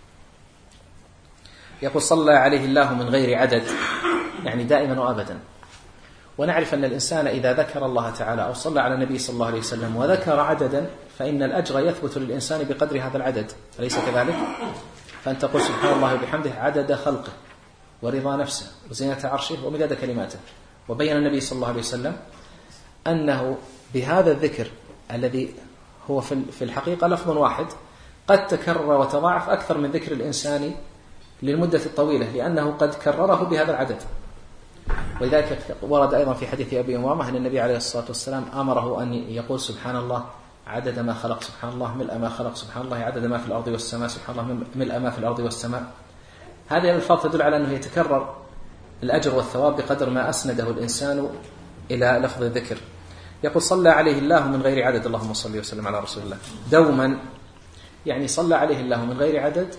يقول: صلى عليه الله من غير عدد، يعني دائما وأبدا. ونعرف أن الإنسان إذا ذكر الله تعالى أو صلى على النبي صلى الله عليه وسلم وذكر عددا فإن الأجر يثبت للإنسان بقدر هذا العدد، أليس كذلك؟ فأنت تقول سبحان الله وبحمده عدد خلقه ورضا نفسه وزينة عرشه ومداد كلماته. وبين النبي صلى الله عليه وسلم أنه بهذا الذكر الذي هو في الحقيقة لفظ واحد قد تكرر وتضاعف أكثر من ذكر الإنسان للمدة الطويلة، لأنه قد كرره بهذا العدد. ولذلك ورد أيضا في حديث أبي أمامة أن النبي عليه الصلاة والسلام أمره أن يقول سبحان الله عدد ما خلق، سبحان الله ملء ما خلق، سبحان الله عدد ما في الأرض والسماء، سبحان الله ملء ما في الأرض والسماء. هذه الألفاظ تدل على أنه يتكرر الأجر والثواب بقدر ما أسنده الإنسان إلى لفظ الذكر. يقول: صلى عليه الله من غير عدد، اللهم صل وسلم على رسول الله. دوما، يعني صلى عليه الله من غير عدد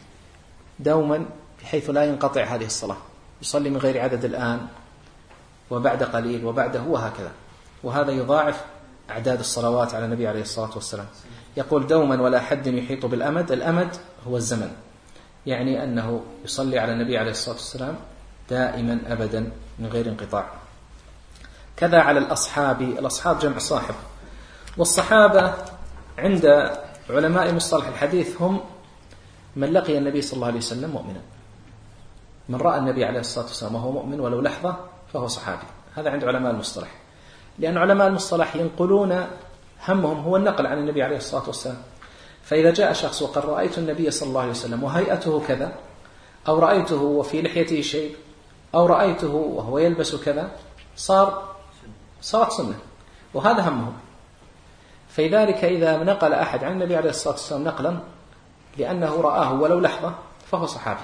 دوما بحيث لا ينقطع هذه الصلاة، يصلي من غير عدد الآن وبعد قليل وبعده وهكذا، وهذا يضاعف أعداد الصلوات على النبي عليه الصلاة والسلام. يقول: دوما ولا حد يحيط بالأمد. الأمد هو الزمن، يعني أنه يصلي على النبي عليه الصلاة والسلام دائما أبدا من غير انقطاع. كذا على الأصحاب. الأصحاب جمع صاحب، والصحابة عند علماء مصطلح الحديث هم من لقي النبي صلى الله عليه وسلم مؤمنا. من رأى النبي عليه الصلاة والسلام وهو مؤمن ولو لحظة فهو صحابي. هذا عند علماء المصطلح، لأن علماء المصطلح ينقلون، همهم هو النقل عن النبي عليه الصلاة والسلام. فإذا جاء شخص وقال رأيت النبي صلى الله عليه وسلم وهيئته كذا، أو رأيته وفي لحيته شيء، أو رأيته وهو يلبس كذا، صار صارت سنة، وهذا همهم. فلذلك إذا نقل أحد عن النبي عليه الصلاة والسلام نقلا لأنه رآه ولو لحظة فهو صحابي.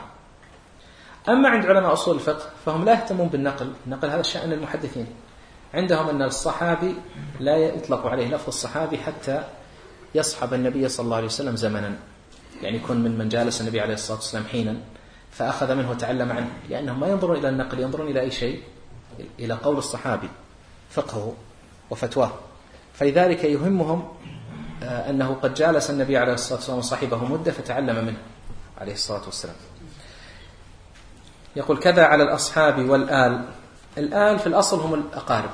أما عند علماء أصول الفقه فهم لا يهتمون بالنقل، النقل هذا شأن المحدثين. عندهم أن الصحابي لا يطلق عليه لفظ الصحابي حتى يصحب النبي صلى الله عليه وسلم زمنا، يعني يكون من من جالس النبي عليه الصلاة والسلام حينا فأخذ منه وتعلم عنه، لأنهم ما ينظرون إلى النقل، ينظرون إلى أي شيء، إلى قول الصحابي فقهه وفتواه. فلذلك يهمهم أنه قد جالس النبي عليه الصلاة والسلام وصحبه مدة فتعلم منه عليه الصلاة والسلام. يقول: كذا على الأصحاب والآل. الآل في الأصل هم الأقارب،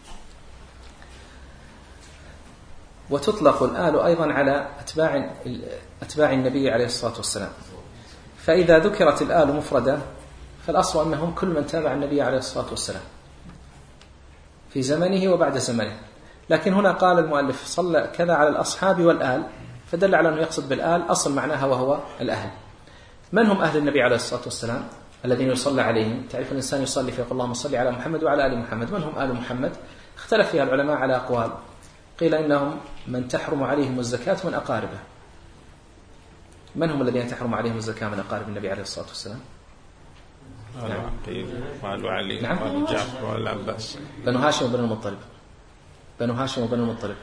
وتطلق الآل أيضا على أتباع أتباع النبي عليه الصلاة والسلام. فإذا ذكرت الآل مفردة فالأصل أنهم كل من تابع النبي عليه الصلاة والسلام في زمنه وبعد زمنه. لكن هنا قال المؤلف صلى كذا على الأصحاب والآل، فدل على أنه يقصد بالآل أصل معناها وهو الأهل. من هم أهل النبي عليه الصلاة والسلام الذين يصلى عليهم؟ تعرف الإنسان يصلي فيقول اللهم صل على محمد وعلى آل محمد. من هم آل محمد؟ اختلف فيها العلماء على أقوال. قيل إنهم من تحرم عليهم الزكاة من أقاربه. من هم الذين تحرم عليهم الزكاة من أقارب النبي عليه الصلاة والسلام؟ نعم. وآل علي نعم. وآل جعفر وآل عباس. بنو هاشم وبنو المطلب. بنو هاشم وبنو المطلب.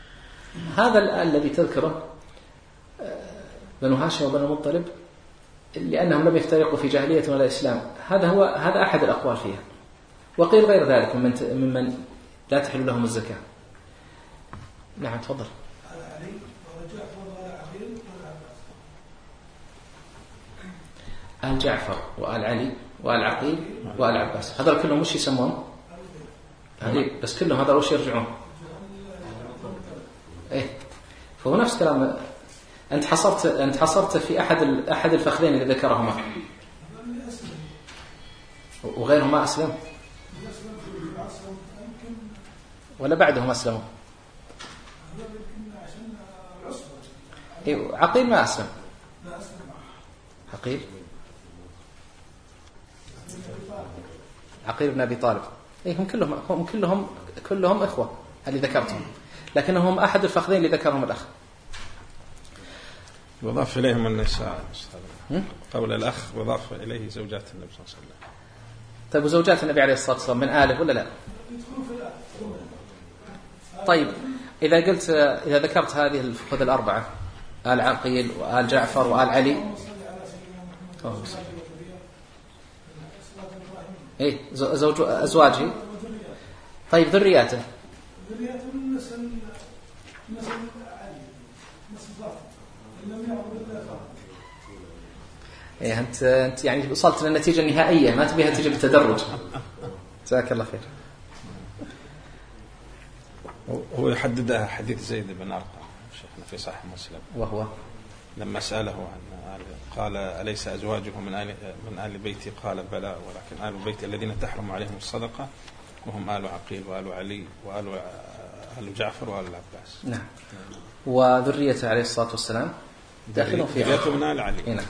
هذا الآل الذي تذكره بنو هاشم وبنو المطلب لأنهم لم يفترقوا في جاهلية ولا إسلام. هذا هو هذا أحد الأقوال فيها. وقيل غير ذلك ممن ممن لا تحل لهم الزكاة. نعم تفضل. آل جعفر وآل علي وآل عقيل وآل عباس هذول كلهم وش يسمون؟ هذه بس كلهم هذول وش يرجعون؟ إيه فهو نفس كلام. أنت حصرت أنت حصرت في أحد أحد الفخذين اللي ذكرهما وغيرهم ما أسلم ولا بعدهم أسلموا. إيه عقيل ما أسلم. عقيل عقيل بن أبي طالب. إيه هم كلهم هم كلهم كلهم إخوة اللي ذكرتهم لكنهم أحد الفخذين اللي ذكرهم الأخ. وضاف إليهم النساء قول الأخ وضاف إليه زوجات النبي صلى الله عليه وسلم. طيب وزوجات النبي عليه الصلاة والسلام من آله ولا لا؟ طيب إذا قلت إذا ذكرت هذه الفخذ الأربعة آل عقيل وآل جعفر وآل علي إيه زوج أزواجه طيب ذرياته إيه أنت أنت يعني وصلت للنتيجة النهائية ما تبيها تجي بالتدرج. جزاك الله خير. هو يحددها حديث زيد بن أرقم شيخنا في صحيح مسلم وهو لما سأله عن قال أليس أزواجه من آل من آل بيتي قال بلى ولكن آل بيتي الذين تحرم عليهم الصدقة وهم آل عقيل وآل علي وآل آل جعفر وآل العباس. نعم. وذريته عليه الصلاة والسلام داخلون في ذريته من آل علي. نعم.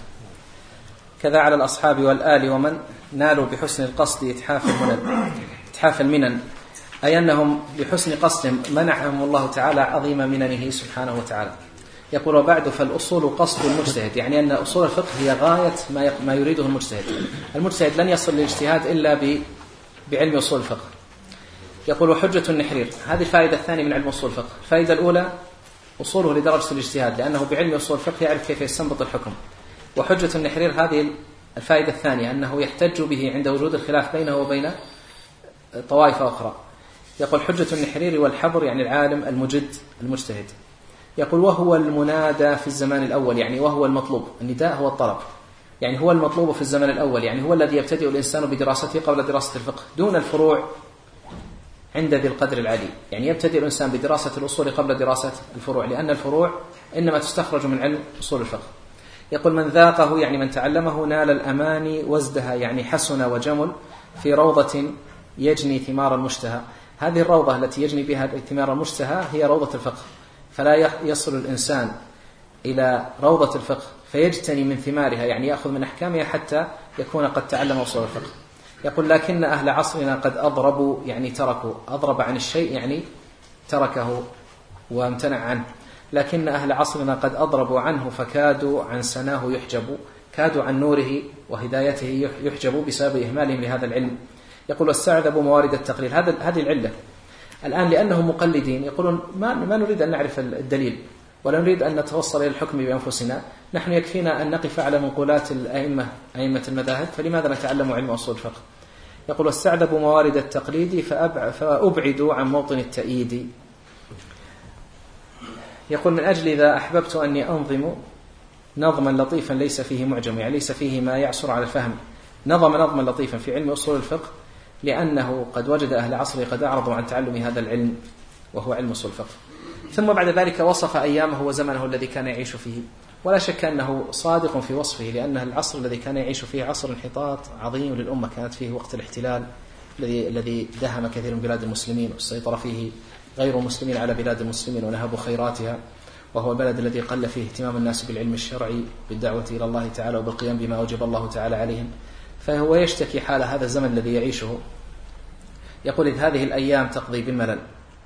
كذا على الأصحاب والآل ومن نالوا بحسن القصد إتحاف المنن إتحاف المنن أي أنهم بحسن قصدهم منعهم الله تعالى عظيم مننه سبحانه وتعالى. يقول وبعد فالأصول قصد المجتهد يعني أن أصول الفقه هي غاية ما يريده المجتهد. المجتهد لن يصل للاجتهاد إلا بعلم أصول الفقه. يقول وحجة النحرير هذه الفائدة الثانية من علم أصول الفقه. الفائدة الأولى أصوله لدرجة الاجتهاد لأنه بعلم أصول الفقه يعرف كيف يستنبط الحكم. وحجة النحرير هذه الفائدة الثانية أنه يحتج به عند وجود الخلاف بينه وبين طوائف أخرى. يقول حجة النحرير والحبر يعني العالم المجد المجتهد. يقول وهو المنادى في الزمان الأول يعني وهو المطلوب. النداء هو الطلب يعني هو المطلوب في الزمن الأول يعني هو الذي يبتدئ الإنسان بدراسته قبل دراسة الفقه دون الفروع عند ذي القدر العلي. يعني يبتدئ الإنسان بدراسة الأصول قبل دراسة الفروع لأن الفروع إنما تستخرج من علم أصول الفقه. يقول من ذاقه يعني من تعلمه نال الأماني وزدها يعني حسن وجمل في روضة يجني ثمار المشتهى. هذه الروضة التي يجني بها ثمار المشتهى هي روضة الفقه. فلا يصل الإنسان إلى روضة الفقه فيجتني من ثمارها يعني يأخذ من أحكامها حتى يكون قد تعلم أصول الفقه. يقول لكن أهل عصرنا قد أضربوا يعني تركوا أضرب عن الشيء يعني تركه وامتنع عنه. لكن أهل عصرنا قد أضربوا عنه فكادوا عن سناه يحجبوا كادوا عن نوره وهدايته يحجبوا بسبب إهمالهم لهذا العلم. يقول واستعذبوا موارد التقليد هذا هذه العلة. الآن لأنهم مقلدين يقولون ما ما نريد أن نعرف الدليل ولا نريد أن نتوصل إلى الحكم بأنفسنا نحن يكفينا أن نقف على منقولات الأئمة أئمة المذاهب فلماذا نتعلم علم أصول الفقه. يقول واستعذبوا موارد التقليد فأبعدوا عن موطن التأييد. يقول من أجل إذا أحببت أني أنظم نظما لطيفا ليس فيه معجم يعني ليس فيه ما يعسر على الفهم نظم نظما لطيفا في علم أصول الفقه لأنه قد وجد أهل عصره قد أعرضوا عن تعلم هذا العلم وهو علم أصول الفقه. ثم بعد ذلك وصف أيامه وزمنه الذي كان يعيش فيه ولا شك أنه صادق في وصفه لأن العصر الذي كان يعيش فيه عصر انحطاط عظيم للأمة كانت فيه وقت الاحتلال الذي الذي دهم كثير من بلاد المسلمين والسيطرة فيه غير المسلمين على بلاد المسلمين ونهبوا خيراتها وهو البلد الذي قل فيه اهتمام الناس بالعلم الشرعي بالدعوة إلى الله تعالى وبالقيام بما أوجب الله تعالى عليهم. فهو يشتكي حال هذا الزمن الذي يعيشه. يقول إذ هذه الأيام تقضي بالملل.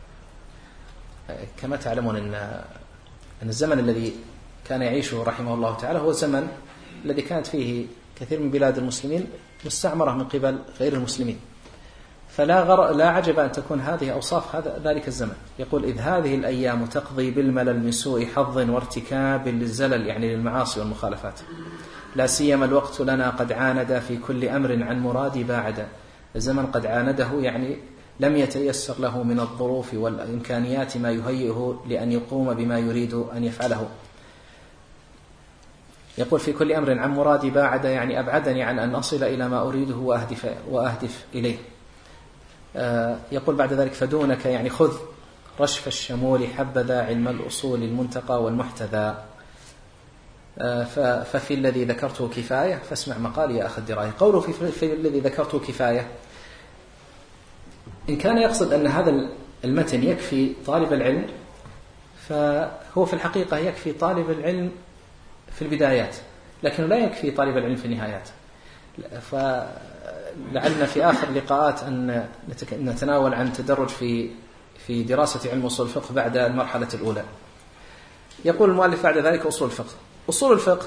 كما تعلمون أن أن الزمن الذي كان يعيشه رحمه الله تعالى هو الزمن الذي كانت فيه كثير من بلاد المسلمين مستعمرة من قبل غير المسلمين فلا غر... لا عجب أن تكون هذه أوصاف هذا ذلك الزمن. يقول إذ هذه الأيام تقضي بالملل من سوء حظ وارتكاب للزلل يعني للمعاصي والمخالفات لا سيما الوقت لنا قد عاند في كل أمر عن مرادي باعدا. الزمن قد عانده يعني لم يتيسر له من الظروف والإمكانيات ما يهيئه لأن يقوم بما يريد أن يفعله. يقول في كل أمر عن مرادي باعد يعني أبعدني عن أن أصل إلى ما أريده وأهدف, وأهدف إليه. يقول بعد ذلك فدونك يعني خذ رشف الشمول حبذا علم الأصول المنتقى والمحتذى. ففي الذي ذكرته كفاية فاسمع مقالي يا أخ الدراية. قوله في, في الذي ذكرته كفاية إن كان يقصد أن هذا المتن يكفي طالب العلم فهو في الحقيقة يكفي طالب العلم في البدايات، لكنه لا يكفي طالب العلم في النهايات. فلعلنا في آخر لقاءات أن نتناول عن تدرج في في دراسة علم أصول الفقه بعد المرحلة الأولى. يقول المؤلف بعد ذلك أصول الفقه. أصول الفقه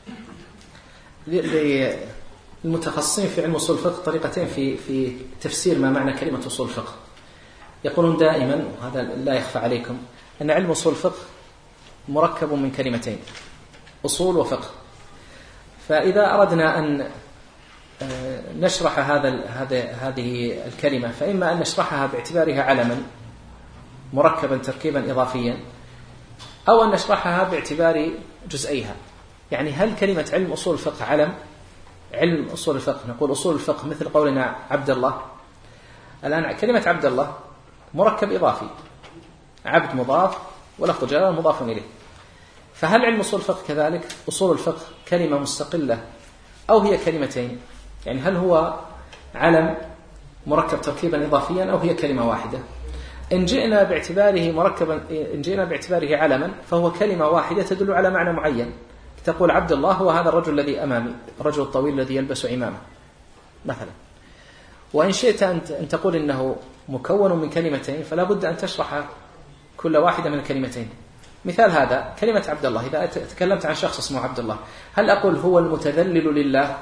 للمتخصصين في علم أصول الفقه طريقتين في في تفسير ما معنى كلمة أصول الفقه. يقولون دائما وهذا لا يخفى عليكم أن علم أصول الفقه مركب من كلمتين أصول وفقه. فإذا أردنا أن نشرح هذا هذه الكلمة فإما أن نشرحها باعتبارها علما مركبا تركيبا إضافيا أو أن نشرحها باعتبار جزئيها. يعني هل كلمة علم أصول الفقه علم؟ علم أصول الفقه نقول أصول الفقه مثل قولنا عبد الله. الآن كلمة عبد الله مركب إضافي، عبد مضاف ولفظ جلالة مضاف إليه. فهل علم أصول الفقه كذلك؟ أصول الفقه كلمة مستقلة أو هي كلمتين؟ يعني هل هو علم مركب تركيبا إضافيا أو هي كلمة واحدة؟ إن جئنا باعتباره مركبا إن جئنا باعتباره علما فهو كلمة واحدة تدل على معنى معين. تقول عبد الله هو هذا الرجل الذي أمامي، الرجل الطويل الذي يلبس عمامة مثلا. وإن شئت أن تقول إنه مكون من كلمتين فلا بد أن تشرح كل واحدة من الكلمتين. مثال هذا كلمة عبد الله، إذا تكلمت عن شخص اسمه عبد الله هل أقول هو المتذلل لله؟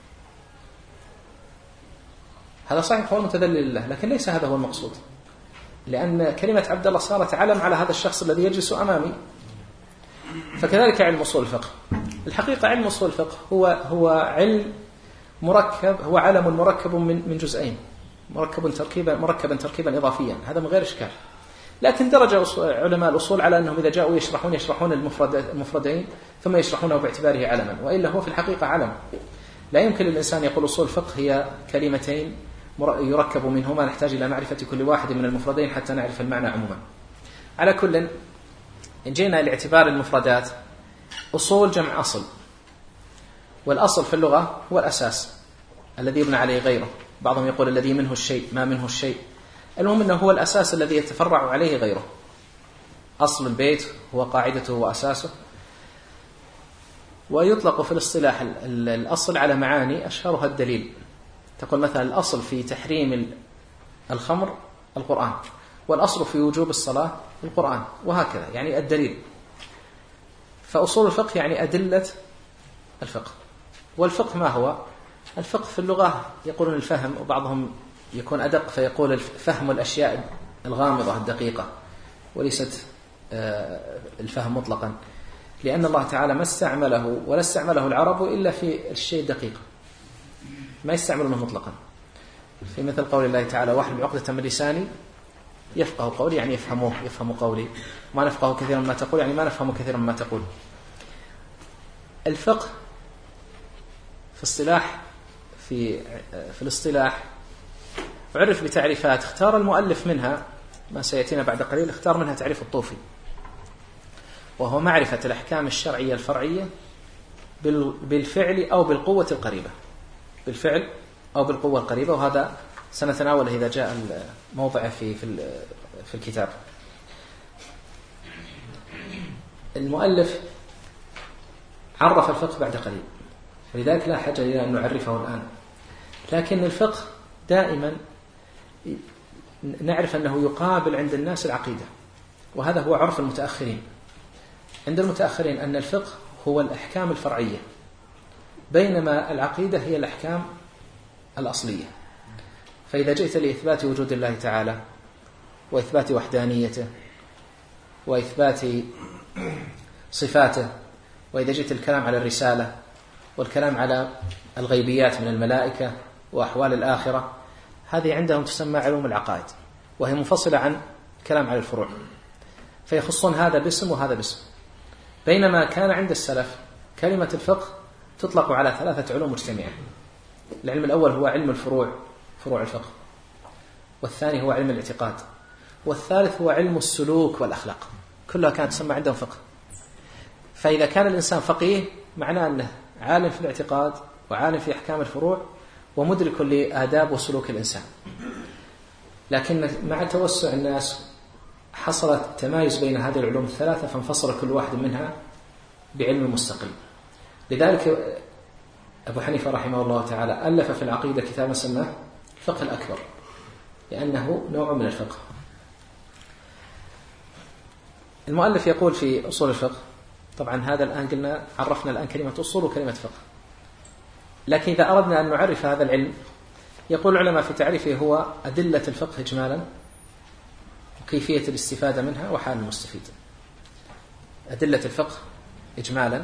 هذا صحيح هو المتذلل لله، لكن ليس هذا هو المقصود، لأن كلمة عبد الله صارت علم على هذا الشخص الذي يجلس أمامي. فكذلك علم أصول الفقه. الحقيقة علم أصول الفقه هو هو علم مركب، هو علم مركب من من جزئين، مركب تركيبا مركبا تركيبا إضافيا، هذا من غير إشكال. لكن درج علماء الأصول على أنهم إذا جاءوا يشرحون يشرحون المفرد المفردين ثم يشرحونه باعتباره علما، وإلا هو في الحقيقة علم. لا يمكن للإنسان يقول أصول الفقه هي كلمتين يركب منهما، نحتاج إلى معرفة كل واحد من المفردين حتى نعرف المعنى عموما. على كل إن جينا لاعتبار المفردات، أصول جمع أصل، والأصل في اللغة هو الأساس الذي يبنى عليه غيره. بعضهم يقول الذي منه الشيء ما منه الشيء. المهم أنه هو الأساس الذي يتفرع عليه غيره. أصل البيت هو قاعدته وأساسه. ويطلق في الاصطلاح الأصل على معاني أشهرها الدليل. تقول مثلا الأصل في تحريم الخمر القرآن، والأصل في وجوب الصلاة القرآن، وهكذا يعني الدليل. فأصول الفقه يعني أدلة الفقه. والفقه ما هو؟ الفقه في اللغة يقولون الفهم، وبعضهم يكون أدق فيقول فهم الأشياء الغامضة الدقيقة، وليست الفهم مطلقا، لأن الله تعالى ما استعمله ولا استعمله العرب إلا في الشيء الدقيق، ما يستعملونه مطلقا. في مثل قول الله تعالى واحلل عقدة من لساني يفقه قولي، يعني يفهموه يفهم قولي. ما نفقه كثيرا مما تقول يعني ما نفهم كثيرا مما تقول. الفقه في اصطلاح في في الاصطلاح عرف بتعريفات اختار المؤلف منها ما سيأتينا بعد قليل، اختار منها تعريف الطوفي، وهو معرفة الأحكام الشرعية الفرعية بالفعل أو بالقوة القريبة، بالفعل أو بالقوة القريبة، وهذا سنتناوله إذا جاء الموضع في في في الكتاب. المؤلف عرف الفقه بعد قليل، فلذلك لا حاجة إلى أن نعرفه الآن. لكن الفقه دائما نعرف أنه يقابل عند الناس العقيدة، وهذا هو عرف المتأخرين. عند المتأخرين أن الفقه هو الأحكام الفرعية، بينما العقيدة هي الأحكام الأصلية. فإذا جئت لإثبات وجود الله تعالى وإثبات وحدانيته وإثبات صفاته، وإذا جئت الكلام على الرسالة والكلام على الغيبيات من الملائكة وأحوال الآخرة، هذه عندهم تسمى علوم العقائد، وهي منفصلة عن كلام على الفروع، فيخصون هذا باسم وهذا باسم. بينما كان عند السلف كلمة الفقه تطلق على ثلاثة علوم مجتمعة. العلم الأول هو علم الفروع، فروع الفقه، والثاني هو علم الاعتقاد، والثالث هو علم السلوك والأخلاق، كلها كانت تسمى عندهم فقه. فإذا كان الإنسان فقيه معناه أنه عالم في الاعتقاد وعالم في أحكام الفروع ومدرك لآداب وسلوك الإنسان. لكن مع توسع الناس حصل التمايز بين هذه العلوم الثلاثة، فانفصل كل واحد منها بعلم مستقل. لذلك أبو حنيفة رحمه الله تعالى ألف في العقيدة كتابا سماه الفقه الأكبر، لأنه نوع من الفقه. المؤلف يقول في أصول الفقه، طبعا هذا الآن قلنا عرفنا الآن كلمة أصول وكلمة فقه، لكن إذا أردنا أن نعرف هذا العلم يقول العلماء في تعريفه هو أدلة الفقه إجمالا وكيفية الاستفادة منها وحال المستفيد. أدلة الفقه إجمالا،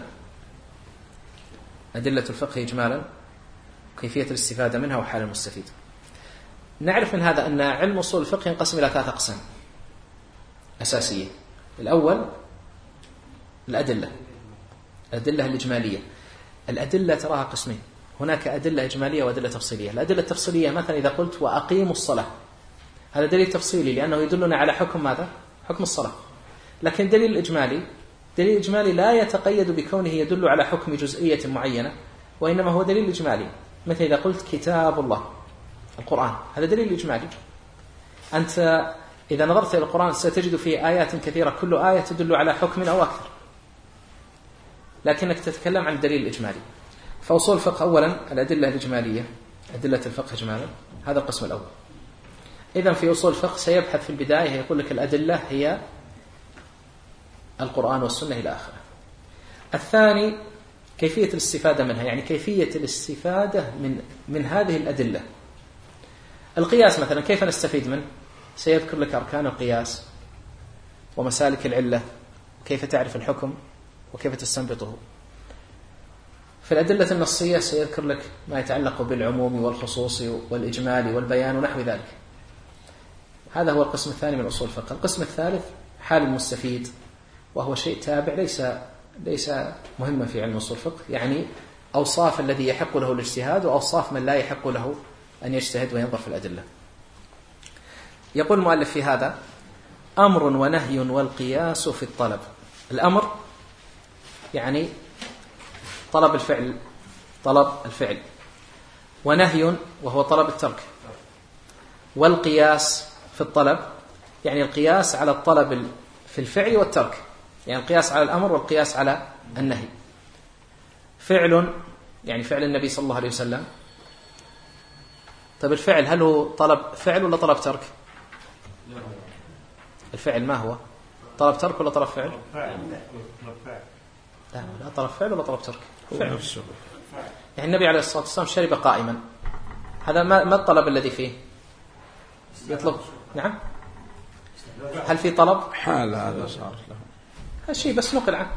أدلة الفقه إجمالا وكيفية الاستفادة منها وحال المستفيد. نعرف من هذا أن علم أصول الفقه ينقسم إلى ثلاثة أقسام أساسية. الأول الأدلة، الأدلة الإجمالية. الأدلة تراها قسمين، هناك أدلة إجمالية وأدلة تفصيلية. الأدلة التفصيلية مثلا إذا قلت وأقيموا الصلاة، هذا دليل تفصيلي لأنه يدلنا على حكم ماذا؟ حكم الصلاة. لكن دليل الإجمالي، دليل إجمالي لا يتقيد بكونه يدل على حكم جزئية معينة، وإنما هو دليل إجمالي. مثل إذا قلت كتاب الله، القرآن، هذا دليل إجمالي. أنت إذا نظرت إلى القرآن ستجد فيه آيات كثيرة، كل آية تدل على حكم أو أكثر، لكنك تتكلم عن الدليل الإجمالي. فأصول الفقه أولا الأدلة الإجمالية، أدلة الفقه إجمالا، هذا القسم الأول. إذن في أصول الفقه سيبحث في البداية يقول لك الأدلة هي القرآن والسنة إلى آخره. الثاني كيفية الاستفادة منها، يعني كيفية الاستفادة من من هذه الأدلة. القياس مثلا كيف نستفيد منه؟ سيذكر لك أركان القياس ومسالك العلة وكيف تعرف الحكم وكيف تستنبطه. في الأدلة النصية سيذكر لك ما يتعلق بالعموم والخصوص والإجمال والبيان ونحو ذلك. هذا هو القسم الثاني من أصول الفقه. القسم الثالث حال المستفيد، وهو شيء تابع ليس ليس مهما في علم أصول الفقه، يعني أوصاف الذي يحق له الاجتهاد وأوصاف من لا يحق له أن يجتهد وينظر في الأدلة. يقول المؤلف في هذا أمر ونهي والقياس في الطلب. الأمر يعني طلب الفعل، طلب الفعل، ونهي وهو طلب الترك، والقياس في الطلب يعني القياس على الطلب في الفعل والترك، يعني القياس على الأمر والقياس على النهي. فعل يعني فعل النبي صلى الله عليه وسلم. طيب الفعل هل هو طلب فعل ولا طلب ترك؟ الفعل ما هو؟ طلب ترك ولا طلب فعل؟ لا لا طلب فعل ولا طلب ترك؟ فعل. يعني النبي عليه الصلاة والسلام شرب قائما، هذا ما ما الطلب الذي فيه؟ يطلب. نعم. هل في طلب؟ حال هذا صار له هذا شيء بس نقل عنه،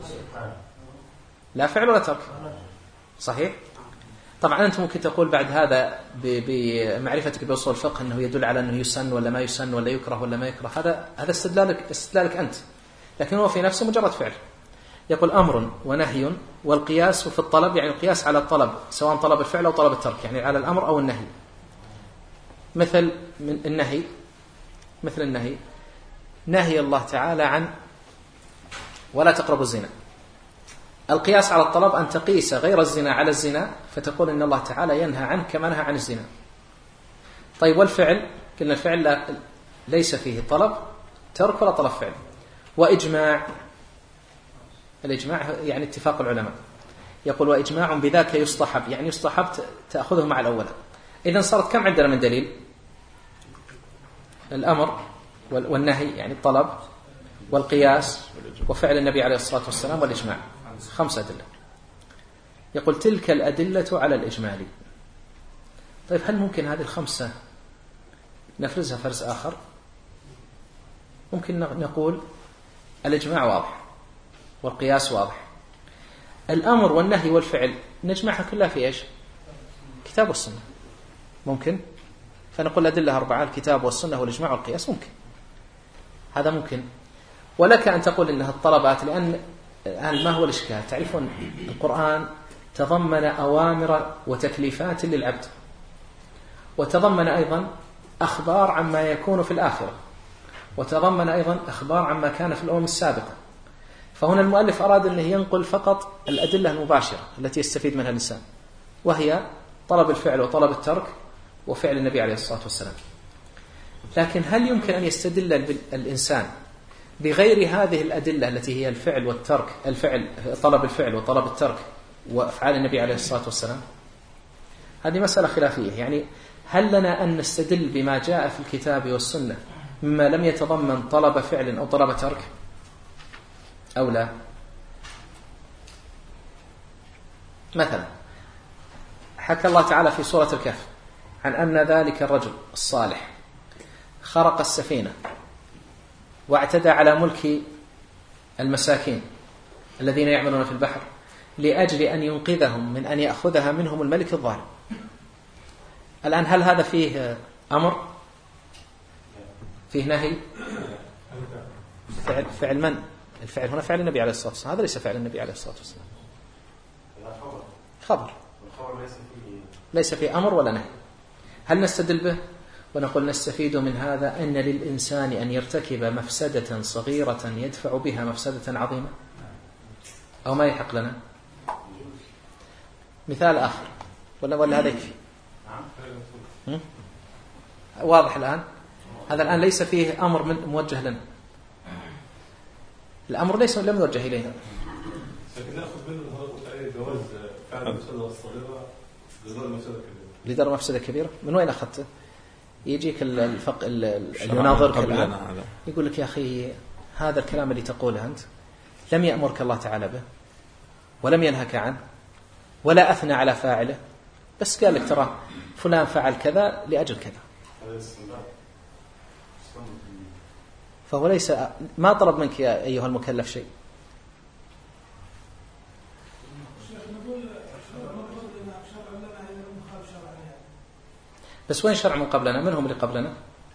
لا فعل ولا ترك. صحيح. طبعا أنت ممكن تقول بعد هذا بمعرفتك بأصول الفقه أنه يدل على أنه يسن ولا ما يسن ولا يكره ولا ما يكره، هذا هذا استدلالك استدلالك أنت، لكن هو في نفسه مجرد فعل. يقول أمر ونهي والقياس في الطلب، يعني القياس على الطلب سواء طلب الفعل أو طلب الترك، يعني على الأمر أو النهي. مثل من النهي، مثل النهي نهي الله تعالى عن ولا تقربوا الزنا. القياس على الطلب أن تقيس غير الزنا على الزنا فتقول إن الله تعالى ينهى عنه كما نهى عن الزنا. طيب والفعل؟ قلنا الفعل لا ليس فيه طلب ترك ولا طلب فعل. وإجماع، الإجماع يعني اتفاق العلماء. يقول وإجماع بذاك يستحب، يعني يستحب تأخذه مع الأول. إذن صارت كم عندنا من دليل؟ الأمر والنهي يعني الطلب والقياس وفعل النبي عليه الصلاة والسلام والإجماع، خمسة أدلة. يقول تلك الأدلة على الإجمال. طيب هل ممكن هذه الخمسة نفرزها فرز آخر؟ ممكن نقول الإجماع واضح والقياس واضح، الأمر والنهي والفعل نجمعها كلها في إيش؟ كتاب والسنة. ممكن، فنقول الأدلة أربعة: الكتاب والسنة والإجماع والقياس. ممكن، هذا ممكن. ولك أن تقول إنها الطلبات، لأن الآن ما هو الإشكال؟ تعرفون القرآن تضمن أوامر وتكليفات للعبد، وتضمن أيضا أخبار عما يكون في الآخرة، وتضمن أيضا أخبار عما كان في الأمم السابقة. فهنا المؤلف أراد أنه ينقل فقط الأدلة المباشرة التي يستفيد منها الإنسان، وهي طلب الفعل وطلب الترك وفعل النبي عليه الصلاة والسلام. لكن هل يمكن أن يستدل الإنسان بغير هذه الأدلة التي هي الفعل والترك، الفعل طلب الفعل وطلب الترك وأفعال النبي عليه الصلاة والسلام؟ هذه مسألة خلافية. يعني هل لنا أن نستدل بما جاء في الكتاب والسنة مما لم يتضمن طلب فعل أو طلب ترك أو لا؟ مثلا حكى الله تعالى في سورة الكهف عن أن ذلك الرجل الصالح خرق السفينة واعتدى على ملك المساكين الذين يعملون في البحر لأجل أن ينقذهم من أن يأخذها منهم الملك الظالم. الآن هل هذا فيه أمر؟ فيه نهي؟ فعل, فعل من؟ الفعل هنا فعل النبي عليه الصلاة والسلام، هذا ليس فعل النبي عليه الصلاة والسلام، خبر ليس فيه أمر ولا نهي. هل نستدل به ونقول نستفيد من هذا أن للإنسان أن يرتكب مفسدة صغيرة يدفع بها مفسدة عظيمة، أو ما يحق لنا؟ مثال آخر ولا ولا هذا يكفي؟ واضح الآن؟ هذا الآن ليس فيه أمر من موجه لنا، الأمر ليس لم يوجه إلينا. لكن نأخذ منه جواز فعل المفسدة الصغيرة لدرء مفسدة كبيرة. لدرء مفسدة كبيرة من وين أخذته؟ يجيك الفق اليناظرك الآن يقول لك يا أخي هذا الكلام اللي تقوله أنت لم يأمرك الله تعالى به ولم ينهك عنه ولا أثنى على فاعله، بس قال لك ترى فلان فعل كذا لأجل كذا، فهو ليس ما طلب منك يا أيها المكلف شيء. بس وين شرع من قبلنا؟ من هم اللي قبلنا؟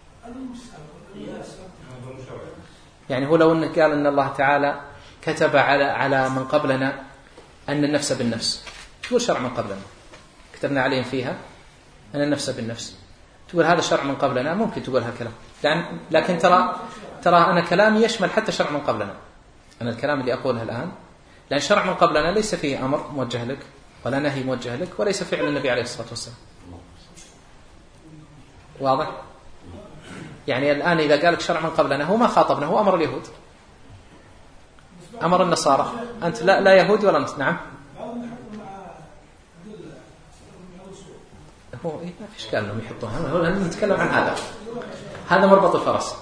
يعني هو لو أنه قال أن الله تعالى كتب على على من قبلنا أن النفس بالنفس، تقول شرع من قبلنا كتبنا عليهم فيها أن النفس بالنفس، تقول هذا شرع من قبلنا، ممكن تقول هالكلام. لكن ترى ترى أنا كلامي يشمل حتى شرع من قبلنا. أنا الكلام اللي أقوله الآن لأن شرع من قبلنا ليس فيه أمر موجه لك ولا نهي موجه لك وليس فعل النبي عليه الصلاة والسلام. واضح؟ يعني الآن إذا قالك شرع من قبلنا هو ما خاطبنا، هو أمر اليهود، أمر النصارى. أنت لا لا يهودي ولا نصارى. نعم هو إيه ما فيش قال لهم يحطوها، نتكلم عن هذا هذا مربط الفرس.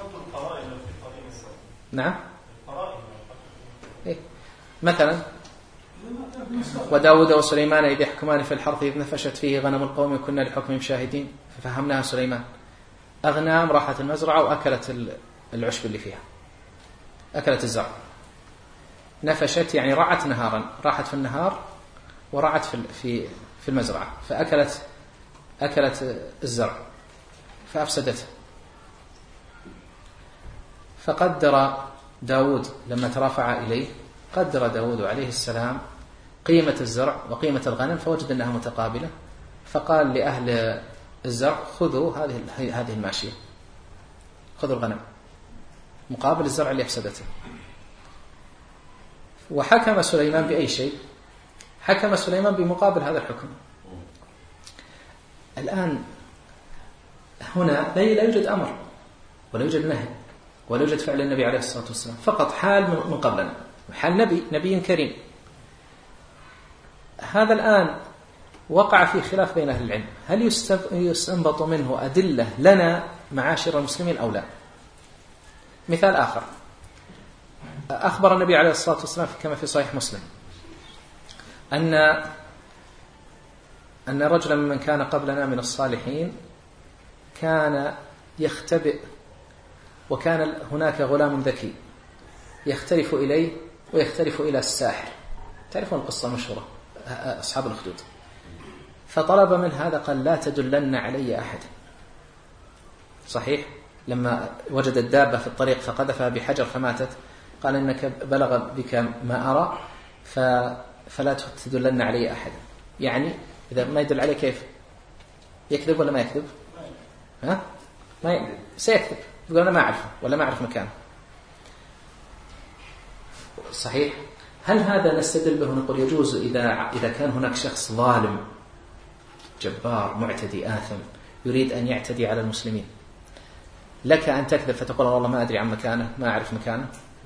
نعم إيه؟ مثلا وداود وسليمان إذ يحكمان في الحرث إذ نفشت فيه غنم القوم كنا لحكمهم شاهدين ففهمناها سليمان. أغنام راحت المزرعة وأكلت العشب اللي فيها، أكلت الزرع. نفشت يعني رعت نهارا، راحت في النهار ورعت في في في المزرعة فأكلت أكلت الزرع فأفسدته. فقدر داود لما ترافع إليه، قدر داود عليه السلام قيمة الزرع وقيمة الغنم فوجد أنها متقابلة، فقال لأهل الزرع خذوا هذه هذه الماشية، خذوا الغنم مقابل الزرع اللي أفسدته. وحكم سليمان بأي شيء؟ حكم سليمان بمقابل هذا الحكم. الآن هنا لا يوجد أمر ولا يوجد نهي ولا يوجد فعل النبي عليه الصلاة والسلام، فقط حال من قبلنا، حال نبي نبي كريم. هذا الآن وقع في خلاف بين أهل العلم، هل يستنبط منه أدلة لنا معاشر المسلمين أو لا؟ مثال آخر، أخبر النبي عليه الصلاة والسلام كما في صحيح مسلم أن أن رجلا من كان قبلنا من الصالحين كان يختبئ، وكان هناك غلام ذكي يختلف إليه ويختلف إلى الساحر. تعرفون القصة المشهورة، أصحاب الأخدود. فطلب من هذا قال لا تدلن علي أحد. صحيح لما وجد الدابة في الطريق فقذفها بحجر فماتت قال إنك بلغ بك ما أرى فلا تدلن علي أحد. يعني إذا ما يدل عليه كيف يكذب ولا ما يكذب؟ ها؟ ما ي... سيكذب يقول أنا ما أعرفه ولا ما أعرف مكانه. صحيح. هل هذا نستدل به ونقول يجوز إذا إذا كان هناك شخص ظالم جبار معتدي آثم يريد أن يعتدي على المسلمين لك أن تكذب فتقول والله ما أدري عن مكانه ما أعرف مكانه؟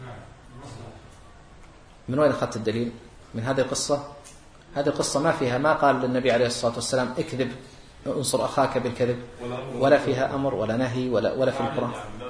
من وين أخذت الدليل؟ من هذه القصة. هذه القصة ما فيها ما قال للنبي عليه الصلاة والسلام اكذب انصر أخاك بالكذب ولا فيها أمر ولا نهي ولا ولا في القرآن.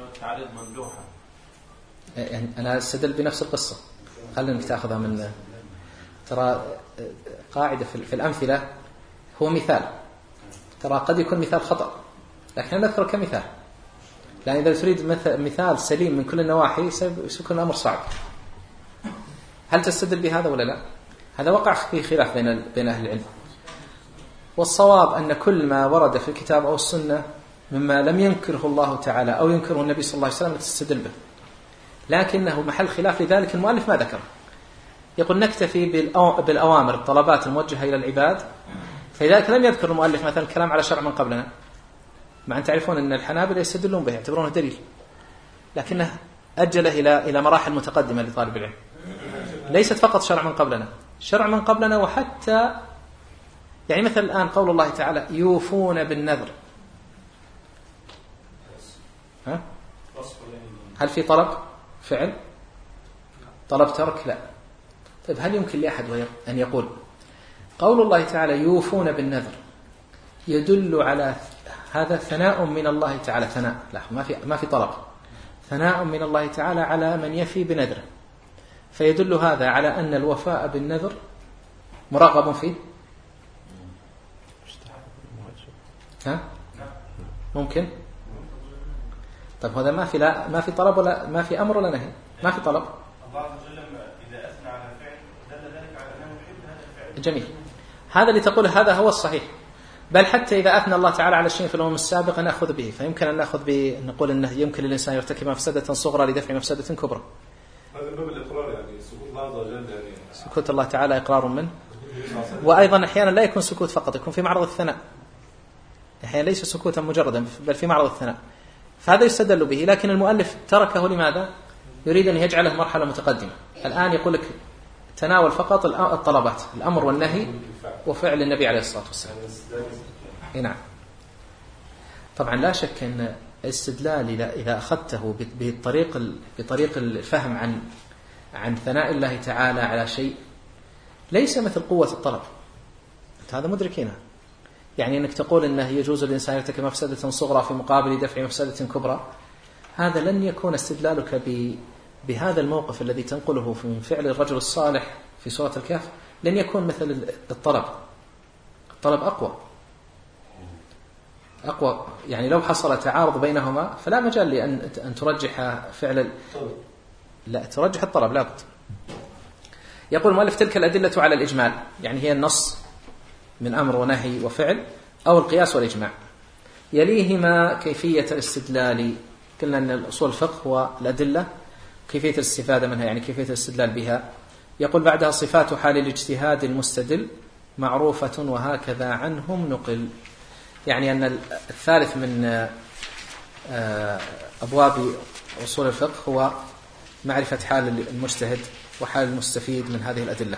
يعني أنا أستدل بنفس القصة. خلينا تأخذها من ترى قاعدة في الأمثلة هو مثال ترى قد يكون مثال خطأ لكن نذكر كمثال لأن إذا تريد مثال سليم من كل النواحي سيكون الأمر صعب. هل تستدل بهذا ولا لا؟ هذا وقع فيه خلاف بين بين أهل العلم والصواب أن كل ما ورد في الكتاب أو السنة مما لم ينكره الله تعالى أو ينكره النبي صلى الله عليه وسلم تستدل به لكنه محل خلاف لذلك المؤلف ما ذكره. يقول نكتفي بالأوامر الطلبات الموجهة إلى العباد فلذلك لم يذكر المؤلف مثلا الكلام على شرع من قبلنا مع أن تعرفون أن الحنابلة يستدلون به يعتبرونه دليل لكنه أجله إلى إلى مراحل متقدمة لطالب العلم ليست فقط شرع من قبلنا شرع من قبلنا وحتى يعني مثل الآن قول الله تعالى يوفون بالنذر ها؟ هل في طلب فعل طلب ترك؟ لا. طيب هل يمكن لأحد أن يقول قول الله تعالى يوفون بالنذر يدل على هذا ثناء من الله تعالى ثناء لا ما في ما في طلب ثناء من الله تعالى على من يفي بنذره فيدل هذا على أن الوفاء بالنذر مرغب فيه؟ ها؟ ممكن؟ طيب هذا ما في لا ما في طلب ولا ما في أمر ولا نهي ما في طلب. الله عز وجل إذا أثنى على فعل دل ذلك على أنه يحب هذا الفعل. جميل. هذا اللي تقول هذا هو الصحيح بل حتى إذا أثنى الله تعالى على شيء في الأمم السابقة نأخذ به فيمكن أن نأخذ بنقول أنه يمكن للإنسان يرتكب مفسدة صغرى لدفع مفسدة كبرى. هذا باب الإقرار يعني سكوت الله عز وجل يعني سكوت الله تعالى إقرار منه وأيضا أحيانا لا يكون سكوت فقط يكون في معرض الثناء أحيانا ليس سكوتا مجردا بل في معرض الثناء فهذا يستدل به لكن المؤلف تركه لماذا؟ يريد أن يجعله مرحلة متقدمة. الآن يقول لك تناول فقط الطلبات الأمر والنهي وفعل النبي عليه الصلاة والسلام. نعم طبعا لا شك أن الاستدلال إذا أخذته بطريق بطريق الفهم عن عن ثناء الله تعالى على شيء ليس مثل قوة الطلب هذا مدركينها يعني أنك تقول أنه يجوز الإنسان يرتكب مفسدة صغرى في مقابل دفع مفسدة كبرى هذا لن يكون استدلالك بهذا الموقف الذي تنقله من فعل الرجل الصالح في سورة الكهف لن يكون مثل الطلب. الطلب أقوى أقوى يعني لو حصل تعارض بينهما فلا مجال لأن أن ترجح فعل لا ترجح الطلب لابد. يقول المؤلف تلك الأدلة على الإجمال يعني هي النص من أمر ونهي وفعل أو القياس والإجماع يليهما كيفية الاستدلال. قلنا أن الأصول الفقه هو الأدلة كيفية الاستفادة منها يعني كيفية الاستدلال بها. يقول بعدها صفات حال الاجتهاد المستدل معروفة وهكذا عنهم نقل يعني أن الثالث من أبواب أصول الفقه هو معرفة حال المجتهد وحال المستفيد من هذه الأدلة.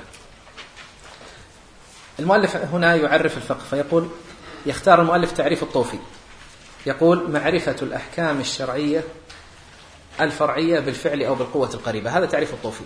المؤلف هنا يعرف الفقه فيقول يختار المؤلف تعريف الطوفي يقول معرفة الأحكام الشرعية الفرعية بالفعل أو بالقوة القريبة هذا تعريف الطوفي.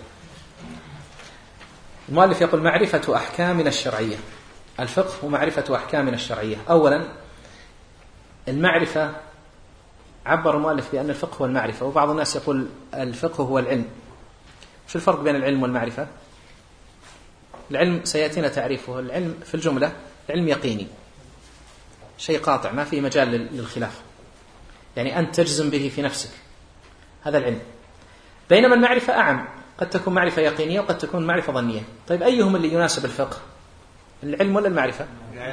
المؤلف يقول معرفة أحكامنا الشرعية الفقه ومعرفة أحكامنا الشرعية. أولا المعرفة عبر المؤلف بأن الفقه هو المعرفة وبعض الناس يقول الفقه هو العلم. شو الفرق بين العلم والمعرفة؟ العلم سيأتينا تعريفه. العلم في الجملة علم يقيني شيء قاطع ما فيه مجال للخلاف يعني أنت تجزم به في نفسك هذا العلم. بينما المعرفة أعم قد تكون معرفة يقينية وقد تكون معرفة ظنية. طيب أيهم اللي يناسب الفقه؟ العلم ولا المعرفة؟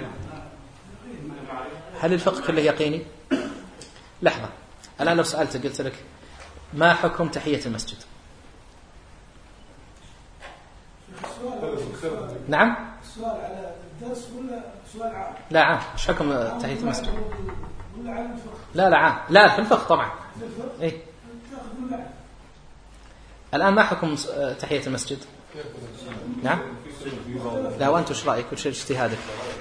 هل الفقه كله يقيني؟ لحظة، الآن لو سألت قلت لك ما حكم تحية المسجد؟ نعم؟ سؤال على الدرس ولا سؤال عام؟ لا عام. ايش حكم تحية المسجد؟ ولا على الفقه؟ لا لا عام. لا في الفقه طبعا. في الفقه؟ ايه. الآن ما حكم تحية المسجد؟ نعم؟ لا وأنت وش رأيك وش اجتهادك؟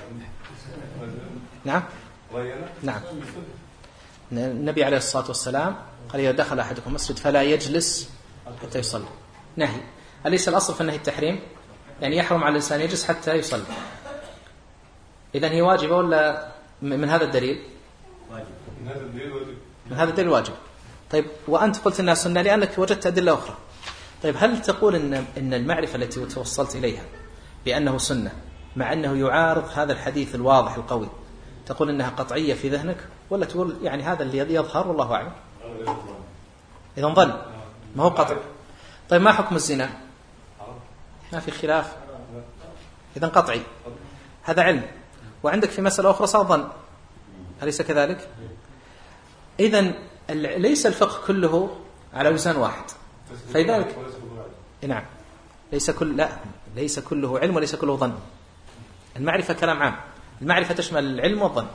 نعم؟ نعم. النبي عليه الصلاة والسلام قال إذا دخل أحدكم المسجد فلا يجلس حتى يصلي. نهي. أليس الأصل في النهي التحريم؟ يعني يحرم على الإنسان يجلس حتى يصلي. إذن هي واجبة ولا من هذا الدليل؟ من هذا الدليل واجب. طيب وأنت قلت أنها سنة لأنك وجدت أدلة أخرى. طيب هل تقول إن إن المعرفة التي توصلت إليها بأنه سنة مع أنه يعارض هذا الحديث الواضح القوي تقول إنها قطعية في ذهنك ولا تقول يعني هذا اللي يظهر والله أعلم؟ إذا ظن ما هو قطع. طيب ما حكم الزنا؟ ما في خلاف. إذا قطعي هذا علم. وعندك في مسألة أخرى صار ظن، أليس كذلك؟ إذن ليس الفقه كله على وزن واحد. فلذلك نعم ليس كل لا ليس كله علم وليس كله ظن. المعرفة كلام عام. المعرفة تشمل العلم والظن.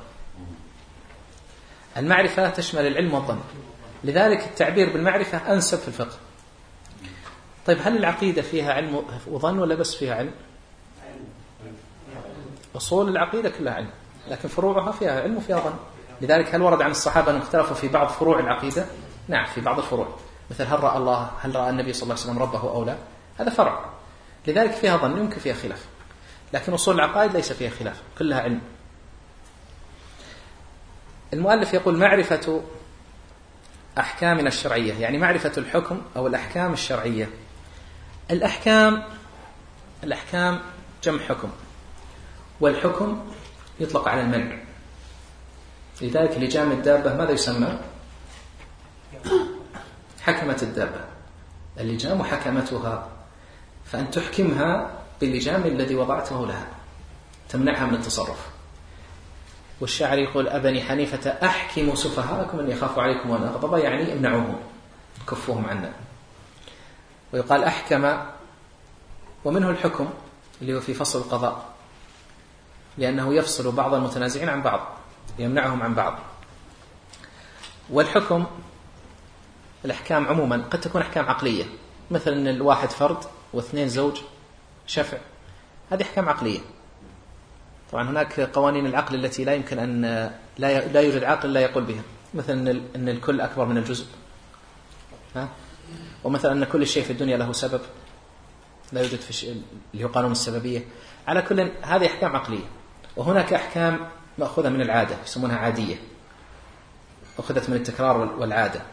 المعرفة تشمل العلم والظن. لذلك التعبير بالمعرفة أنسب في الفقه. طيب هل العقيدة فيها علم وظن ولا بس فيها علم؟ أصول العقيدة كلها علم لكن فروعها فيها علم وفيها ظن. لذلك هل ورد عن الصحابة أن اختلفوا في بعض فروع العقيدة؟ نعم في بعض الفروع، مثل هل رأى الله هل رأى النبي صلى الله عليه وسلم ربه أو لا، هذا فرع. لذلك فيها ظن يمكن فيها خلاف، لكن أصول العقائد ليس فيها خلاف كلها علم. المؤلف يقول معرفة أحكامنا الشرعية، يعني معرفة الحكم أو الأحكام الشرعية. الأحكام الأحكام جمع حكم، والحكم يطلق على المنع. لذلك لجام الدابة ماذا يسمى؟ حكمت الدابة. اللجام حكمتها، فأن تحكمها باللجام الذي وضعته لها، تمنعها من التصرف. والشاعر يقول أبني حنيفة أحكموا سفهاءكم أن يخافوا عليكم وأن أغضب، يعني امنعوهم كفوهم عنا. ويقال أحكم، ومنه الحكم اللي هو في فصل القضاء، لأنه يفصل بعض المتنازعين عن بعض، يمنعهم عن بعض. والحكم الأحكام عموما قد تكون أحكام عقلية، مثل أن الواحد فرد واثنين زوج شفع، هذه أحكام عقلية. طبعا هناك قوانين العقل التي لا يمكن أن لا لا يوجد عاقل لا يقول بها، مثل أن أن الكل أكبر من الجزء، ها؟ ومثلا أن كل شيء في الدنيا له سبب، لا يوجد في شيء اللي هو قانون السببية. على كل هذه أحكام عقلية. وهناك أحكام مأخوذة من العادة يسمونها عادية، أخذت من التكرار والعادة.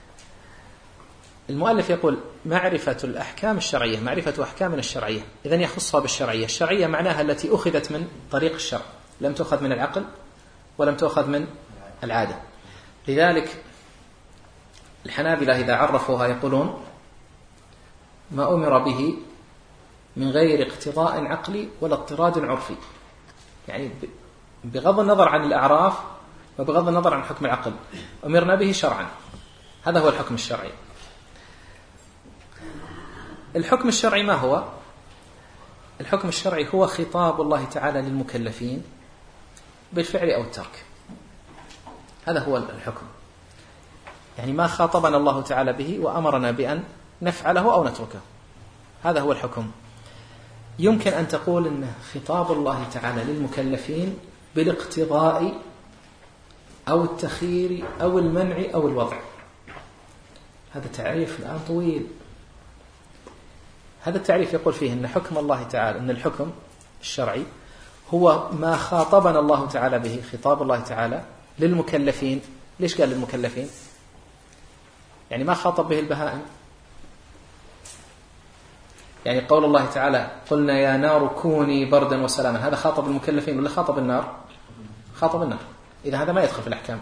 المؤلف يقول معرفة الأحكام الشرعية، معرفة أحكامنا الشرعية، إذن يخصها بالشرعية. الشرعية معناها التي أخذت من طريق الشرع، لم تأخذ من العقل ولم تأخذ من العادة. لذلك الحنابلة إذا عرفوها يقولون ما أمر به من غير اقتضاء عقلي ولا اضطراد عرفي، يعني بغض النظر عن الأعراف وبغض النظر عن حكم العقل أمرنا به شرعا. هذا هو الحكم الشرعي. الحكم الشرعي ما هو؟ الحكم الشرعي هو خطاب الله تعالى للمكلفين بالفعل أو الترك. هذا هو الحكم، يعني ما خاطبنا الله تعالى به وأمرنا بأن نفعله أو نتركه، هذا هو الحكم. يمكن أن تقول إن خطاب الله تعالى للمكلفين بالاقتضاء أو التخيير أو المنع أو الوضع. هذا تعريف الآن طويل. هذا التعريف يقول فيه أن حكم الله تعالى، أن الحكم الشرعي هو ما خاطبنا الله تعالى به، خطاب الله تعالى للمكلفين. ليش قال للمكلفين؟ يعني ما خاطب به البهائم. يعني قول الله تعالى قلنا يا نار كوني بردا وسلاما، هذا خاطب المكلفين ولا خاطب النار؟ خاطب النار. إذا هذا ما يدخل في الأحكام.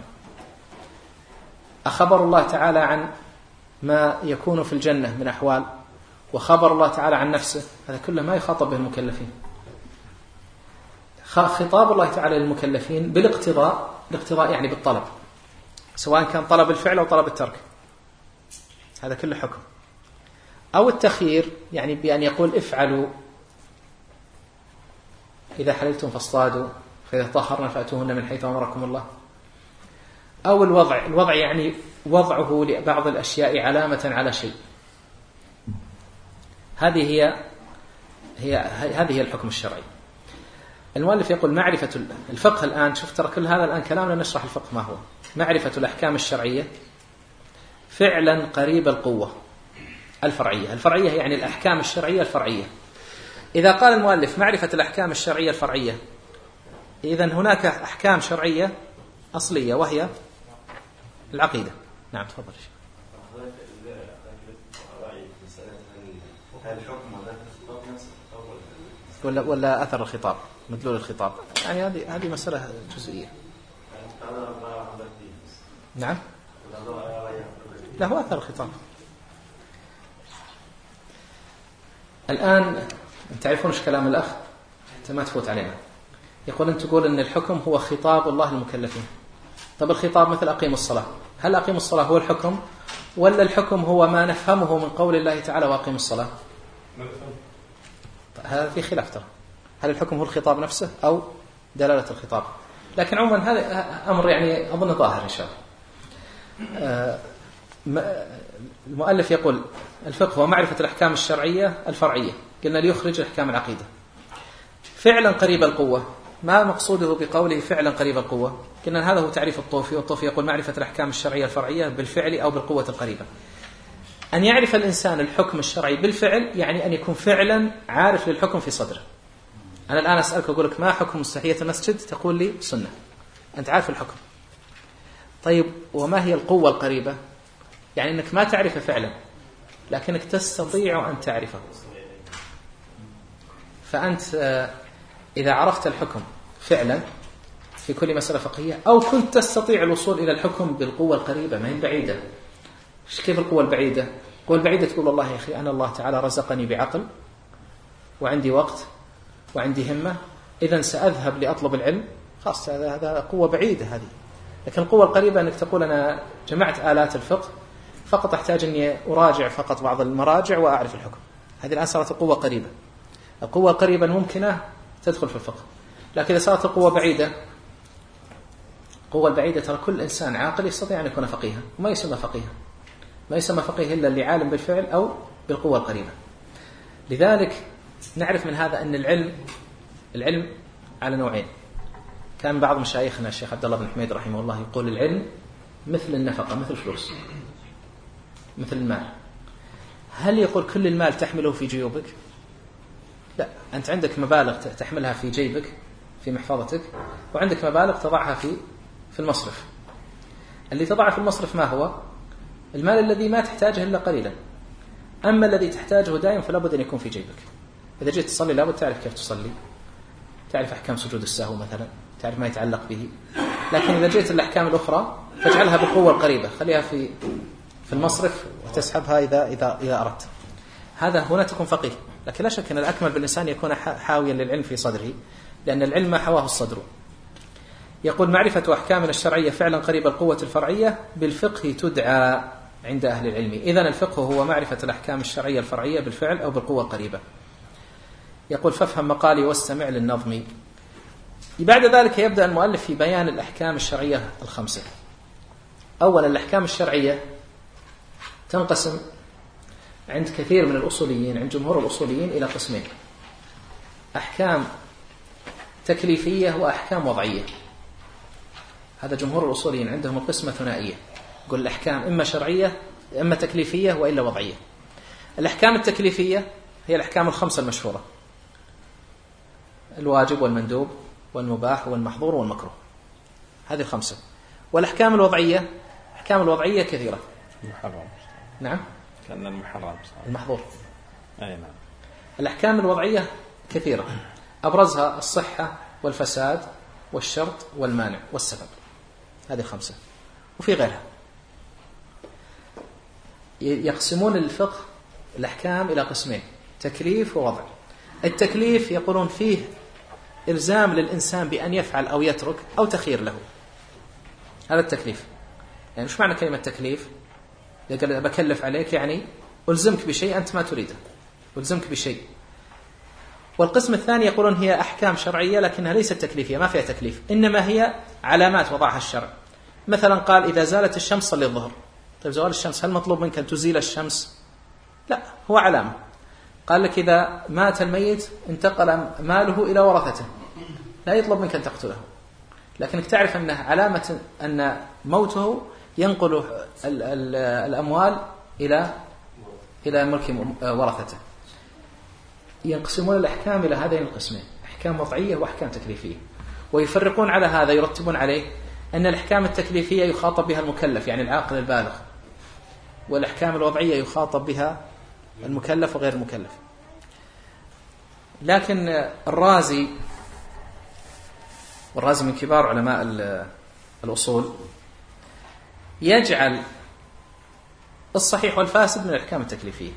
أخبر الله تعالى عن ما يكون في الجنة من أحوال، وخبر الله تعالى عن نفسه، هذا كله ما يخاطب به المكلفين. خطاب الله تعالى للمكلفين بالاقتضاء، الاقتضاء يعني بالطلب، سواء كان طلب الفعل أو طلب الترك، هذا كله حكم. أو التخيير يعني بأن يقول افعلوا إذا حللتم فاصطادوا فإذا طهرنا فأتوهن من حيث أمركم الله. أو الوضع، الوضع يعني وضعه لبعض الأشياء علامة على شيء. هذه هي هي هذه هي الحكم الشرعي. المؤلف يقول معرفة الفقه الآن، شوف ترى كل هذا الآن كلامنا نشرح الفقه ما هو. معرفة الأحكام الشرعية فعلا قريب القوة الفرعية. الفرعية يعني الأحكام الشرعية الفرعية. إذا قال المؤلف معرفة الأحكام الشرعية الفرعية، إذن هناك أحكام شرعية أصلية وهي العقيدة. نعم تفضل. ولا ولا أثر الخطاب، مدلول الخطاب، يعني هذه هذه مسألة جزئية. نعم لا هو أثر الخطاب. الآن تعرفون ايش كلام الأخ حتى ما تفوت علينا. يقول أنت تقول أن الحكم هو خطاب الله للمكلفين. طب الخطاب مثل أقيم الصلاة، هل أقيم الصلاة هو الحكم ولا الحكم هو ما نفهمه من قول الله تعالى وأقيم الصلاة؟ هذا في خلاف ترى، هل الحكم هو الخطاب نفسه أو دلالة الخطاب؟ لكن عموما هذا أمر يعني أظن ظاهر إن شاء الله. المؤلف يقول الفقه هو معرفة الأحكام الشرعية الفرعية، قلنا ليخرج الأحكام العقيدة. فعلا قريب القوة، ما مقصوده بقوله فعلا قريب القوة؟ قلنا هذا هو تعريف الطوفي، والطوفي يقول معرفة الأحكام الشرعية الفرعية بالفعل أو بالقوة القريبة. أن يعرف الإنسان الحكم الشرعي بالفعل يعني أن يكون فعلا عارف للحكم في صدره. أنا الآن أسألك أقول لك ما حكم مستحية المسجد، تقول لي سنة، أنت عارف الحكم. طيب وما هي القوة القريبة؟ يعني أنك ما تعرفه فعلا لكنك تستطيع أن تعرفه. فأنت إذا عرفت الحكم فعلا في كل مسألة فقهية أو كنت تستطيع الوصول إلى الحكم بالقوة القريبة ما هي بعيدة. كيف القوة البعيدة؟ القوة البعيدة تقول والله يا أخي أنا الله تعالى رزقني بعقل وعندي وقت وعندي همة، إذن سأذهب لأطلب العلم، خاص هذا هذا قوة بعيدة هذه. لكن القوة القريبة أنك تقول أنا جمعت آلات الفقه فقط أحتاج أني أراجع فقط بعض المراجع وأعرف الحكم. هذه الآن صارت القوة قريبة. القوة قريبة ممكنة تدخل في الفقه، لكن إذا صارت القوة بعيدة، القوة البعيدة ترى كل إنسان عاقل يستطيع أن يكون فقيها، وما يسمى فقيها، ما يسمى فقيه إلا اللي عالم بالفعل أو بالقوة القريبة. لذلك نعرف من هذا أن العلم العلم على نوعين. كان بعض مشايخنا الشيخ عبد الله بن حميد رحمه الله يقول العلم مثل النفقة، مثل الفلوس، مثل المال. هل يقول كل المال تحمله في جيوبك؟ لا، أنت عندك مبالغ تحملها في جيبك في محفظتك، وعندك مبالغ تضعها في في المصرف. اللي تضعها في المصرف ما هو؟ المال الذي ما تحتاجه إلا قليلا. أما الذي تحتاجه دائما فلا بد أن يكون في جيبك. إذا جيت تصلي لا بد تعرف كيف تصلي، تعرف أحكام سجود السهو مثلا، تعرف ما يتعلق به. لكن إذا جيت الأحكام الأخرى فاجعلها بالقوة القريبة، خليها في في المصرف وتسحبها إذا إذا إذا أردت. هذا هنا تكون فقيه. لكن لا شك أن الأكمل بالإنسان يكون حاويا للعلم في صدره، لأن العلم ما حواه الصدر. يقول معرفة أحكامنا الشرعية فعلا قريب القوة الفرعية بالفقه تدعى عند أهل العلم. إذن الفقه هو معرفة الأحكام الشرعية الفرعية بالفعل أو بالقوة القريبة. يقول فافهم مقالي واستمع للنظم. بعد ذلك يبدأ المؤلف في بيان الأحكام الشرعية الخمسة. أولا الأحكام الشرعية تنقسم عند كثير من الأصوليين، عند جمهور الأصوليين، إلى قسمين: أحكام تكليفية وأحكام وضعية. هذا جمهور الأصوليين عندهم القسمة ثنائية، يقول الأحكام إما شرعية إما تكليفية وإلا وضعية. الأحكام التكليفية هي الأحكام الخمسة المشهورة: الواجب والمندوب والمباح والمحظور والمكروه، هذه الخمسة. والأحكام الوضعية، الأحكام الوضعية كثيرة. المحرم. نعم. كان المحرم. المحظور. أي نعم. الأحكام الوضعية كثيرة، أبرزها الصحة والفساد والشرط والمانع والسبب، هذه الخمسة. وفي غيرها. يقسمون الفقه الأحكام إلى قسمين: تكليف ووضع. التكليف يقولون فيه إلزام للإنسان بأن يفعل أو يترك أو تخير له. هذا التكليف. يعني مش معنى كلمة تكليف؟ يقول بكلف عليك يعني ألزمك بشيء أنت ما تريده، ألزمك بشيء. والقسم الثاني يقولون هي أحكام شرعية لكنها ليست تكليفية، ما فيها تكليف، إنما هي علامات وضعها الشرع. مثلا قال إذا زالت الشمس صلي الظهر. طيب زوال الشمس هل مطلوب منك أن تزيل الشمس؟ لا، هو علامة. قال لك إذا مات الميت انتقل ماله إلى ورثته، لا يطلب منك أن تقتله، لكنك تعرف أنه علامة أن موته ينقل ال ال الأموال إلى إلى ملك ورثته. ينقسمون الأحكام إلى هذين القسمين، أحكام وضعية وأحكام تكليفية، ويفرقون على هذا، يرتبون عليه أن الأحكام التكليفية يخاطب بها المكلف يعني العاقل البالغ، والأحكام الوضعية يخاطب بها المكلف وغير المكلف. لكن الرازي، والرازي من كبار علماء الأصول، يجعل الصحيح والفاسد من الأحكام التكليفية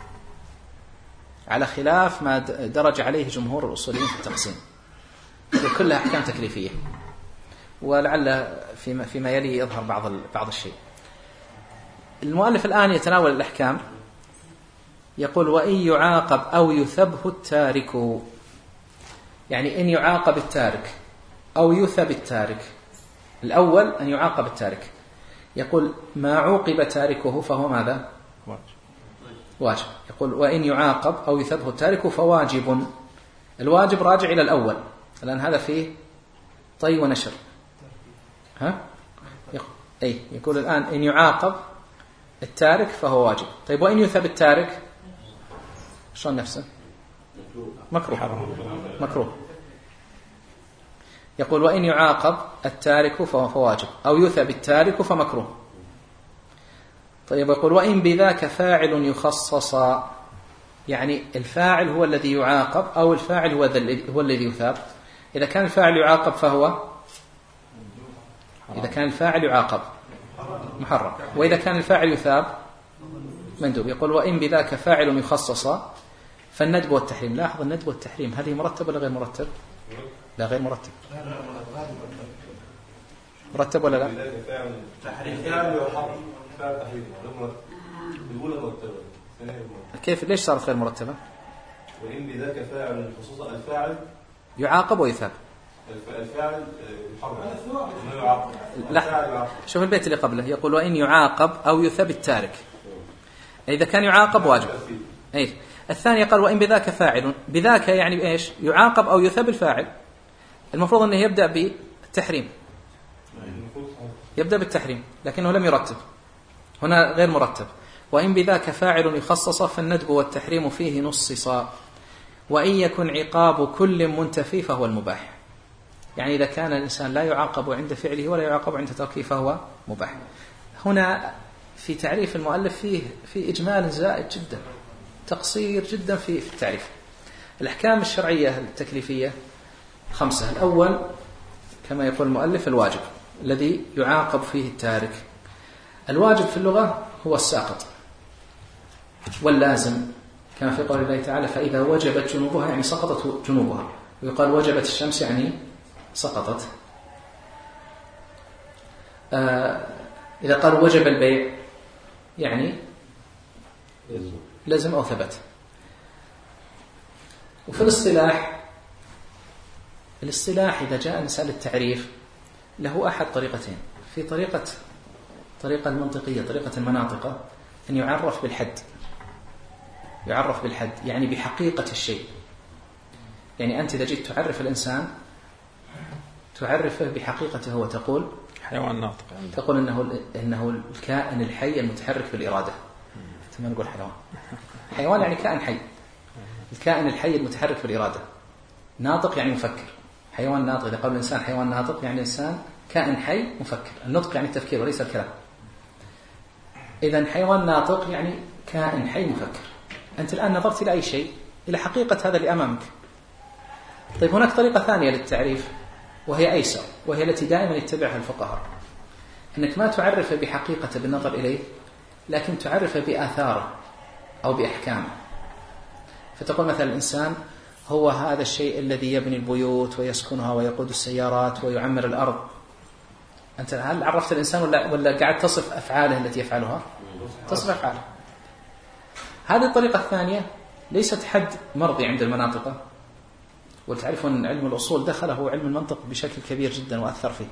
على خلاف ما درج عليه جمهور الأصوليين في التقسيم، وكلها أحكام تكليفية، ولعل فيما, فيما يلي يظهر بعض بعض الشيء. المؤلف الآن يتناول الأحكام، يقول وإن يعاقب أو يثبه التارك، يعني إن يعاقب التارك أو يثب التارك. الأول أن يعاقب التارك، يقول ما عوقب تاركه فهو ماذا؟ واجب. يقول وإن يعاقب أو يثبه التارك فواجب. الواجب راجع إلى الأول، لأن هذا فيه طي ونشر. ها؟ أي يقول الآن إن يعاقب التارك فهو واجب. طيب وإن يثب التارك شلون نفسه؟ مكروه. مكروه. يقول وإن يعاقب التارك فهو واجب أو يثب التارك فمكروه. طيب يقول وإن بذاك فاعل يخصص، يعني الفاعل هو الذي يعاقب أو الفاعل هو هو الذي يثاب. إذا كان الفاعل يعاقب فهو إذا كان الفاعل يعاقب محرم، وإذا كان الفاعل يثاب مندوب. يقول وإن بذاك فاعل يخصص فالندب والتحريم. لاحظ الندب والتحريم هذه مرتب ولا غير مرتب؟ لا غير مرتب. مرتب ولا لا؟ كيف ليش صارت غير مرتبة؟ وإن بذاك فاعل خصوصا الفاعل يعاقب ويثاب. الفاعل يحرم. لا، شوف البيت اللي قبله، يقول وإن يعاقب أو يثب التارك. إذا كان يعاقب واجب. أي الثاني قال وإن بذاك فاعل، بذاك يعني إيش؟ يعاقب أو يثب الفاعل. المفروض أنه يبدأ بالتحريم، يبدأ بالتحريم، لكنه لم يرتب، هنا غير مرتب. وإن بذاك فاعل يخصص فالندب والتحريم فيه نصصا، وإن يكن عقاب كل منتفي فهو المباح. يعني إذا كان الإنسان لا يعاقب عند فعله ولا يعاقب عند تركه فهو مباح. هنا في تعريف المؤلف فيه في إجمال زائد جدا، تقصير جدا في التعريف. الأحكام الشرعية التكليفية خمسة. الأول كما يقول المؤلف الواجب الذي يعاقب فيه التارك. الواجب في اللغة هو الساقط واللازم، كما في قول الله تعالى فإذا وجبت جنوبها يعني سقطت جنوبها، ويقال وجبت الشمس يعني سقطت. آه إذا قال وجب البيع يعني لازم أو ثبت. وفي الاصطلاح الاصطلاح إذا جاء الإنسان للتعريف له أحد طريقتين. في طريقة طريقة المنطقية، طريقة المناطق، أن يعرف بالحد، يعرف بالحد يعني بحقيقة الشيء. يعني أنت إذا جيت تعرف الإنسان تعرفه بحقيقته وتقول حيوان ناطق، تقول إنه إنه الكائن الحي المتحرك بالإرادة. ما نقول حيوان، حيوان يعني كائن حي، الكائن الحي المتحرك بالإرادة. ناطق يعني مفكر. حيوان ناطق، إذا قال الإنسان حيوان ناطق يعني إنسان كائن حي مفكر. النطق يعني التفكير وليس الكلام. إذن حيوان ناطق يعني كائن حي مفكر. أنت الآن نظرت إلى أي شيء، إلى حقيقة هذا اللي أمامك. طيب هناك طريقة ثانية للتعريف وهي أيسر، وهي التي دائما يتبعها الفقهاء، أنك ما تعرفه بحقيقته بالنظر إليه، لكن تعرفه بآثاره أو بأحكامه. فتقول مثلا الإنسان هو هذا الشيء الذي يبني البيوت ويسكنها ويقود السيارات ويعمر الأرض. أنت هل عرفت الإنسان ولا, ولا قاعد تصف أفعاله التي يفعلها؟ تصف أفعاله. هذه الطريقة الثانية ليست حد مرضي عند المناطق، وتعرفون علم الأصول دخله علم المنطق بشكل كبير جدا وأثر فيه،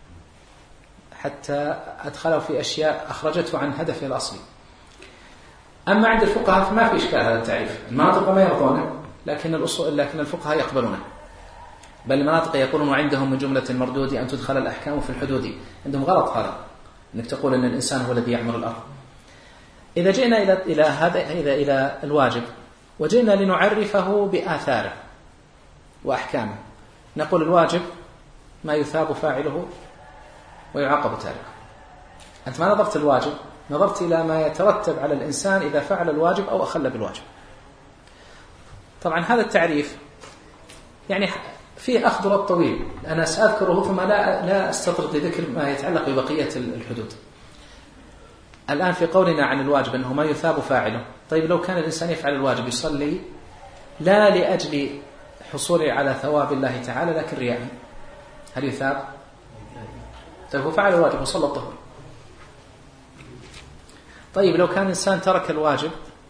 حتى أدخله في أشياء أخرجته عن هدفه الأصلي. أما عند الفقهاء فما في إشكال هذا التعريف، المناطق ما يرضونه، لكن الأصول لكن الفقهاء يقبلونه، بل المناطق يقولون وعندهم من جملة المردود أن تدخل الأحكام في الحدود. عندهم غلط هذا، أنك تقول أن الإنسان هو الذي يعمر الأرض. إذا جئنا إلى إلى هذا إذا إلى الواجب وجئنا لنعرفه بآثاره وأحكامه، نقول الواجب ما يثاب فاعله ويعاقب تاركه. أنت ما نظرت الواجب، نظرت إلى ما يترتب على الإنسان إذا فعل الواجب أو أخل بالواجب. طبعا هذا التعريف يعني فيه أخذ رد طويل، أنا سأذكره ثم لا لا أستطرد لذكر ما يتعلق ببقية الحدود. الآن في قولنا عن الواجب أنه ما يثاب فاعله، طيب لو كان الإنسان يفعل الواجب يصلي لا لأجل حصوله على ثواب الله تعالى لكن رياء، هل يثاب؟ طيب هو فعل الواجب وصلى الظهر. طيب لو كان إنسان ترك الواجب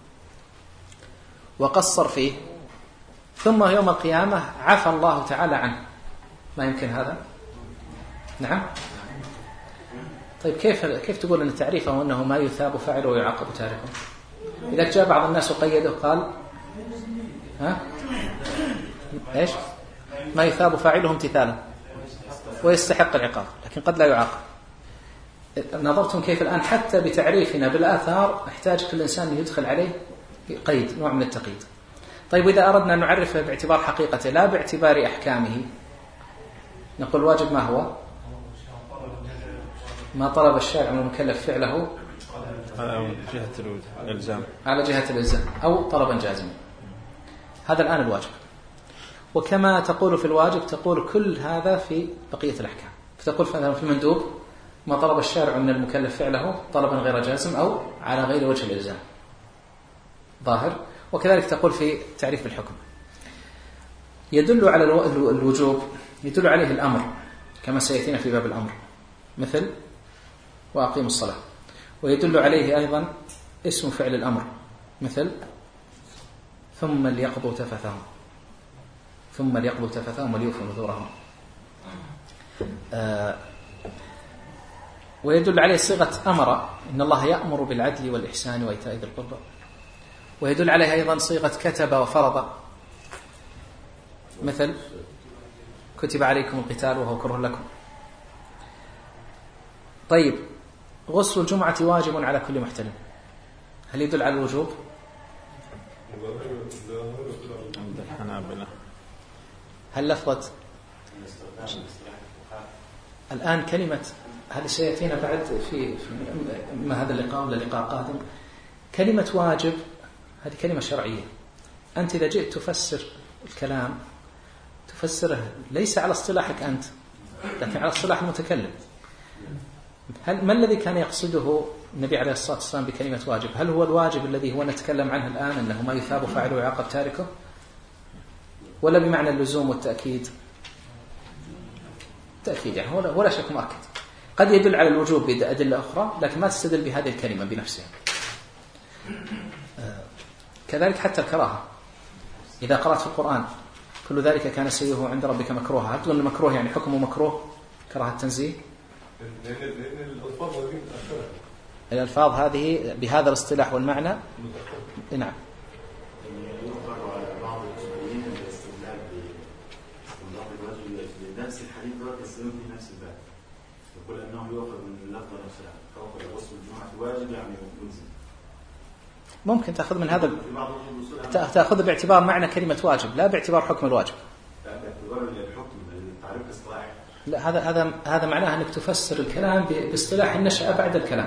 وقصر فيه ثم يوم القيامة عفى الله تعالى عنه، ما يمكن هذا؟ نعم. طيب كيف كيف تقول أن تعريفه أنه ما يثاب فاعله ويعاقب تاركه؟ إذا جاء بعض الناس وقيده قال ها إيش؟ ما يثاب فاعله امتثالا ويستحق العقاب لكن قد لا يعاقب. نظرتم كيف الآن حتى بتعريفنا بالآثار احتاج كل إنسان أن يدخل عليه قيد، نوع من التقييد. طيب إذا أردنا أن نعرفه باعتبار حقيقته لا باعتبار أحكامه، نقول واجب ما هو؟ ما طلب الشارع من المكلف فعله على جهة الإلزام على جهة الإلزام أو طلبا جازما. هذا الآن الواجب. وكما تقول في الواجب تقول كل هذا في بقية الأحكام. فتقول مثلا في المندوب ما طلب الشارع من المكلف فعله طلبا غير جازم أو على غير وجه الإلزام ظاهر. وكذلك تقول في تعريف الحكم يدل على الوجوب يدل عليه الأمر كما سيأتينا في باب الأمر مثل وأقيموا الصلاة، ويدل عليه أيضا اسم فعل الأمر مثل ثم ليقضوا تفثهم ثم ليقضوا تفثهم وليوفوا نذورهم. آه ويدل عليه صيغة أمر إن الله يأمر بالعدل والإحسان وإيتاء ذي القربى، ويدل عليه أيضا صيغة كتب وفرض مثل كتب عليكم القتال وهو كره لكم. طيب غسل الجمعة واجب على كل محتلم، هل يدل على الوجوب؟ هل لفظت الآن كلمة هذا سيأتينا بعد في ما هذا اللقاء ولا لقاء قادم، كلمة واجب هذه كلمة شرعية. أنت إذا جئت تفسر الكلام تفسره ليس على اصطلاحك أنت لكن على اصطلاح المتكلم. هل ما الذي كان يقصده النبي عليه الصلاة والسلام بكلمة واجب؟ هل هو الواجب الذي هو نتكلم عنه الآن أنه ما يثاب فاعله ويعاقب تاركه، ولا بمعنى اللزوم والتأكيد؟ تأكيد يعني ولا, ولا شك مؤكد. قد يدل على الوجوب بأدلة أخرى لكن ما تستدل بهذه الكلمة بنفسها. كذلك حتى الكراهة إذا قرأت في القرآن كل ذلك كان سيئه عند ربك مكروها، هل تقول أن مكروه يعني حكمه مكروه كراهة التنزيه؟ الألفاظ هذه بهذا الاصطلاح والمعنى نعم. نفس الحديث ده يستلم في نفس الباب يقول انه يؤخذ من اللفظ نفسها فوق غسل الجمعه واجب يعني ملزم. ممكن تأخذ من هذا تأخذ باعتبار معنى كلمة واجب لا باعتبار حكم الواجب. لا باعتبار الحكم التعريف الاصطلاحي. لا هذا هذا هذا معناه انك تفسر الكلام باصطلاح النشأ بعد الكلام.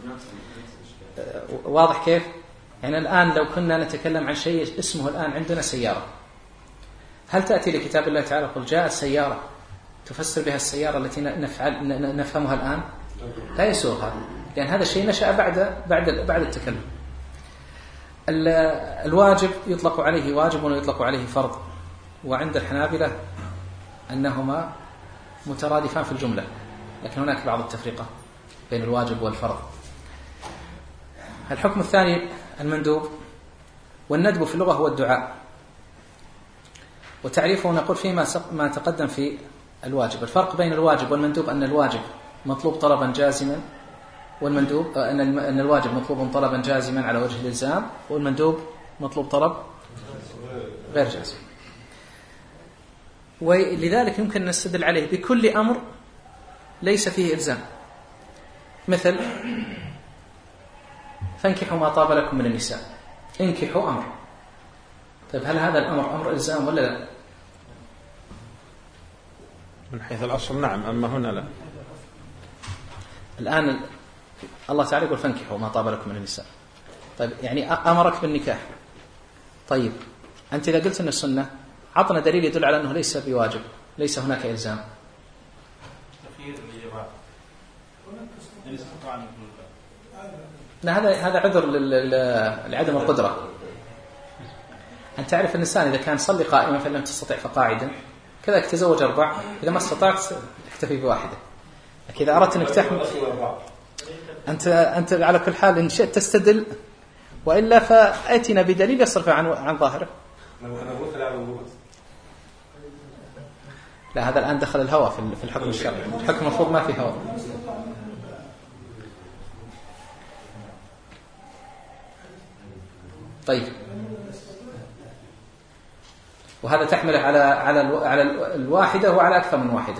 واضح كيف؟ يعني الآن لو كنا نتكلم عن شيء اسمه الآن عندنا سيارة، هل تأتي لكتاب الله تعالى قل جاءت سيارة تفسر بها السيارة التي نفعل نفهمها الآن؟ لا يسوغ هذا، لأن هذا الشيء نشأ بعد بعد بعد التكلم. الواجب يطلق عليه واجب ويطلق عليه فرض، وعند الحنابلة أنهما مترادفان في الجملة، لكن هناك بعض التفرقة بين الواجب والفرض. الحكم الثاني المندوب، والندب في اللغة هو الدعاء، وتعريفه نقول فيما ما تقدم في الواجب. الفرق بين الواجب والمندوب أن الواجب مطلوب طلبا جازما، والمندوب أن الواجب مطلوب طلبا جازما على وجه الإلزام، والمندوب مطلوب طلب غير جازم. ولذلك يمكن أن نستدل عليه بكل أمر ليس فيه إلزام، مثل فانكحوا ما طاب لكم من النساء، انكحوا أمر. طيب هل هذا الأمر أمر إلزام ولا لا؟ من حيث الأصل نعم، أما هنا لا. الآن الله تعالى يقول فانكحوا ما طاب لكم من النساء، طيب يعني أمرك بالنكاح. طيب أنت إذا قلت أن السنة، عطنا دليل يدل على أنه ليس بواجب، ليس هناك إلزام. هذا هذا عذر لعدم القدرة. أن تعرف الإنسان إذا كان صلي قائما فلم تستطع فقاعدا، كذلك تزوج أربع، إذا ما استطعت اكتفي بواحدة. لكن إذا أردت أنك تحمل أنت أنت على كل حال إن شئت تستدل، وإلا فأتنا بدليل يصرف عن عن ظاهره. لا، هذا الآن دخل الهوى في الحكم الشرعي. الحكم المفروض ما فيه هوى. طيب، وهذا تحمله على على على الواحدة وعلى أكثر من واحدة،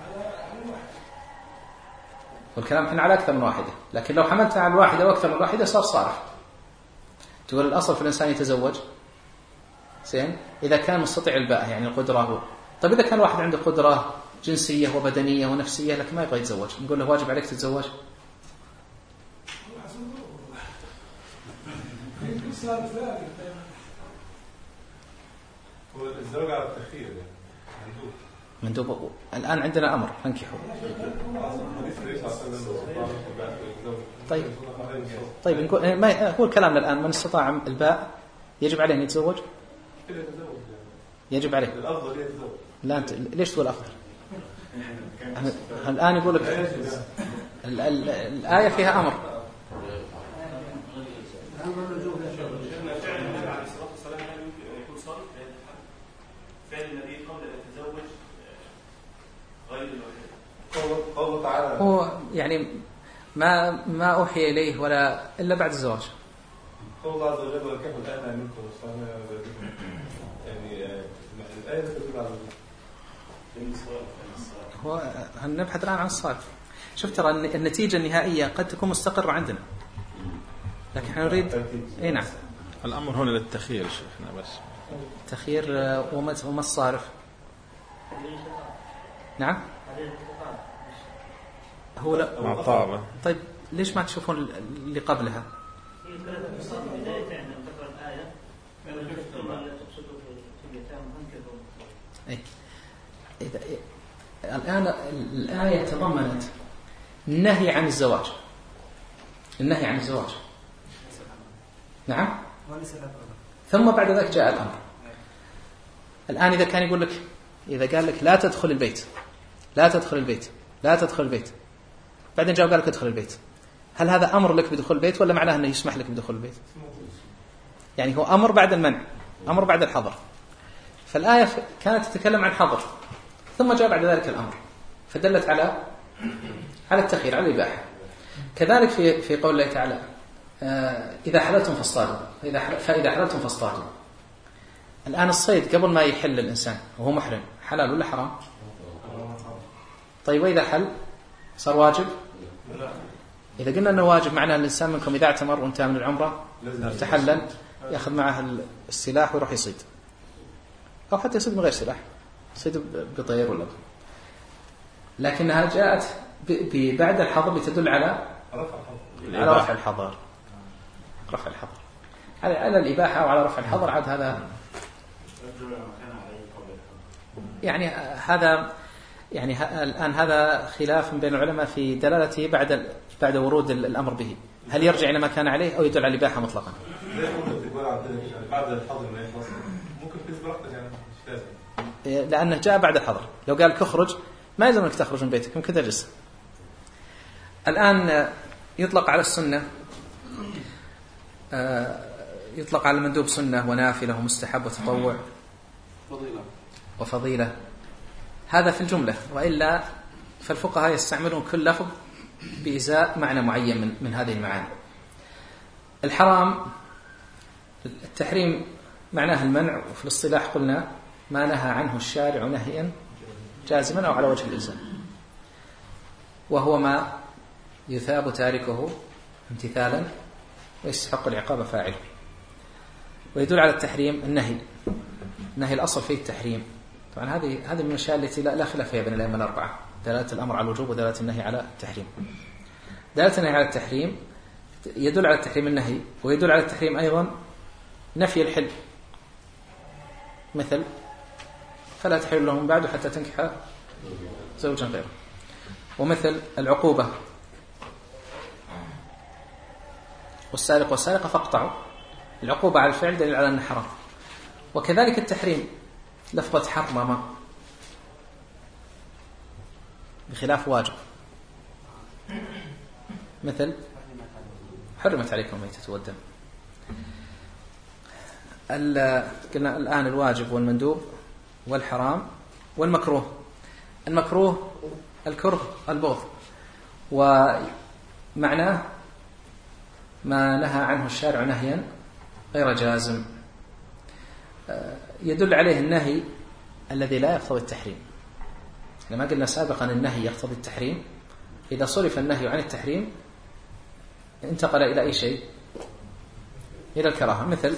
والكلام حين على أكثر من واحدة. لكن لو حملتها على الواحدة وأكثر من واحدة صار صارف. تقول الأصل في الإنسان يتزوج زين إذا كان مستطيع الباءة، يعني القدرة هو. طيب إذا كان واحد عنده قدرة جنسية وبدنية ونفسية لكن ما يبغى يتزوج، نقول له واجب عليك تتزوج؟ هو الزواج على التخيير مندوب. مندوب. الآن عندنا أمر فانكحوا. طيب طيب نقول ما هو كلامنا الآن، من استطاع الباء يجب عليه أن يتزوج؟ يجب عليه. الأفضل يتزوج. لا أنت ليش تقول أفضل؟ الآن يقول لك الآية فيها أمر. هو يعني ما ما أوحي إليه ولا إلا بعد الزواج. الله عز وجل وكفوا الآن منكم الصلاة يعني الآية تدل على هو نبحث الآن عن الصلاة. شوف ترى النتيجة النهائية قد تكون مستقرة عندنا، لكن احنا نريد اي نعم الأمر هنا للتخيير شيخنا بس. تخيير وما وما الصارف. نعم هو لا مع طابة. طيب ليش ما تشوفون اللي قبلها؟ إيه؟ إذا إيه؟ الآن الآية تضمنت النهي عن الزواج، النهي عن الزواج نعم، ثم بعد ذلك جاء الأمر. الآن إذا كان يقول لك، إذا قال لك لا تدخل البيت، لا تدخل البيت، لا تدخل البيت، بعدين جاء وقال لك ادخل البيت، هل هذا أمر لك بدخول البيت ولا معناه أنه يسمح لك بدخول البيت؟ يعني هو أمر بعد المنع، أمر بعد الحظر. فالآية كانت تتكلم عن حظر ثم جاء بعد ذلك الأمر، فدلت على على التخيير، على الإباحة. كذلك في في قول الله تعالى إذا حللتم فاصطادوا، فإذا حللتم فاصطادوا. الآن الصيد قبل ما يحل الإنسان وهو محرم حلال ولا حرام؟ طيب وإذا حل صار واجب؟ إذا قلنا أنه واجب معناه الإنسان منكم إذا اعتمر وانتهى من العمرة تحلل يأخذ معه السلاح ويروح يصيد، أو حتى يصيد من غير سلاح، يصيد بطير ولا. لكنها جاءت بعد الحظر لتدل على على رفع الحظر، رفع الحظر على على الإباحة أو على رفع الحظر. عاد هذا يعني هذا يعني الآن هذا خلاف بين العلماء في دلالته بعد بعد ورود الأمر به، هل يرجع إلى ما كان عليه أو يدل على الإباحة مطلقا؟ ممكن تقول بعد الحظر ما يخلص ممكن تثبت يعني مش لازم لأنه جاء بعد الحظر. لو قال اخرج ما يلزم أنك تخرج من بيتك، يمكن تجلس. الآن يطلق على السنة، يطلق على المندوب سنة ونافلة ومستحب وتطوع وفضيلة، هذا في الجملة. وإلا فالفقهاء يستعملون كل لفظ بإزاء معنى معين من, من هذه المعاني. الحرام التحريم معناه المنع، وفي الاصطلاح قلنا ما نهى عنه الشارع نهيا جازما أو على وجه الإلزام، وهو ما يثاب تاركه امتثالا ويستحق العقاب فاعله. ويدل على التحريم النهي، النهي الأصل فيه التحريم. طبعا هذه هذه من الأشياء التي لا خلاف فيها بين الأئمة الأربعة، دلالة الأمر على الوجوب ودلالة النهي على التحريم. دلالة النهي على التحريم يدل على التحريم النهي، ويدل على التحريم أيضا نفي الحل، مثل فلا تحل لهم بعد حتى تنكح زوجا غيره، ومثل العقوبة والسارق والسارقة فاقطعوا، العقوبة على الفعل دليل على أنه حرام. وكذلك التحريم لفظة حرمة بخلاف واجب، مثل حرمت عليكم الميتة والدم. قلنا الآن الواجب والمندوب والحرام والمكروه. المكروه الكره البغض، ومعناه ما نهى عنه الشارع نهيا غير جازم، يدل عليه النهي الذي لا يقتضي التحريم. لما قلنا سابقا النهي يقتضي التحريم، إذا صرف النهي عن التحريم انتقل إلى أي شيء؟ إلى الكراهة. مثل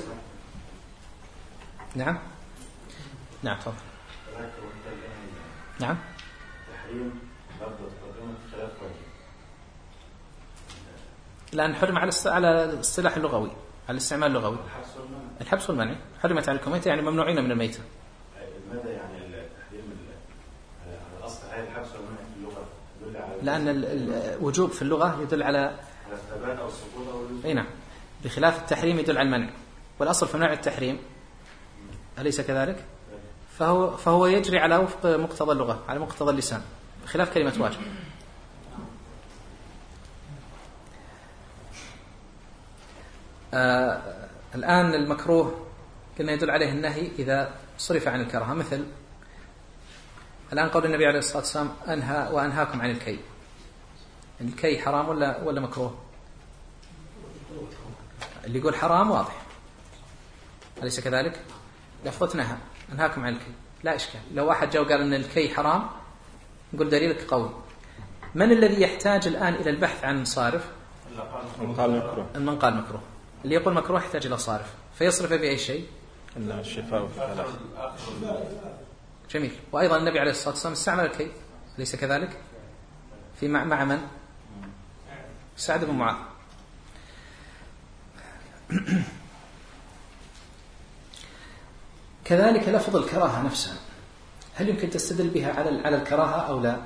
نعم نعم تفضل. نعم تحريم لفظ تقدم خلاف واجب، لأن حرم على على الاصطلاح اللغوي، على الاستعمال اللغوي، الحبس والمنع. حرمت عليكم الميتة يعني ممنوعين من الميتة. لماذا يعني التحريم على الأصل هذا الحبس والمنع في اللغة يدل على، لأن الوجوب في اللغة يدل على على الثبات أو السقوط أو الوجوب. أي نعم، بخلاف التحريم يدل على المنع، والأصل في منع التحريم، أليس كذلك؟ فهو فهو يجري على وفق مقتضى اللغة، على مقتضى اللسان، بخلاف كلمة واجب. آه الآن المكروه قلنا يدل عليه النهي إذا صرف عن الكراهة، مثل الآن قول النبي عليه الصلاة والسلام أنهى وأنهاكم عن الكي. الكي حرام ولا ولا مكروه؟ اللي يقول حرام واضح، أليس كذلك؟ لفظة نهى أنهاكم عن الكي لا إشكال. لو واحد جاء وقال أن الكي حرام نقول دليلك قوي. من الذي يحتاج الآن إلى البحث عن صارف؟ من قال مكروه. من قال مكروه. اللي يقول مكروه يحتاج إلى صارف، فيصرف بأي شيء؟ الشفاء والفلاح. جميل. وأيضا النبي عليه الصلاة والسلام استعمل الكي، أليس كذلك؟ في مع, مع من؟ سعد بن معاذ. كذلك لفظ الكراهة نفسها، هل يمكن تستدل بها على على الكراهة أو لا؟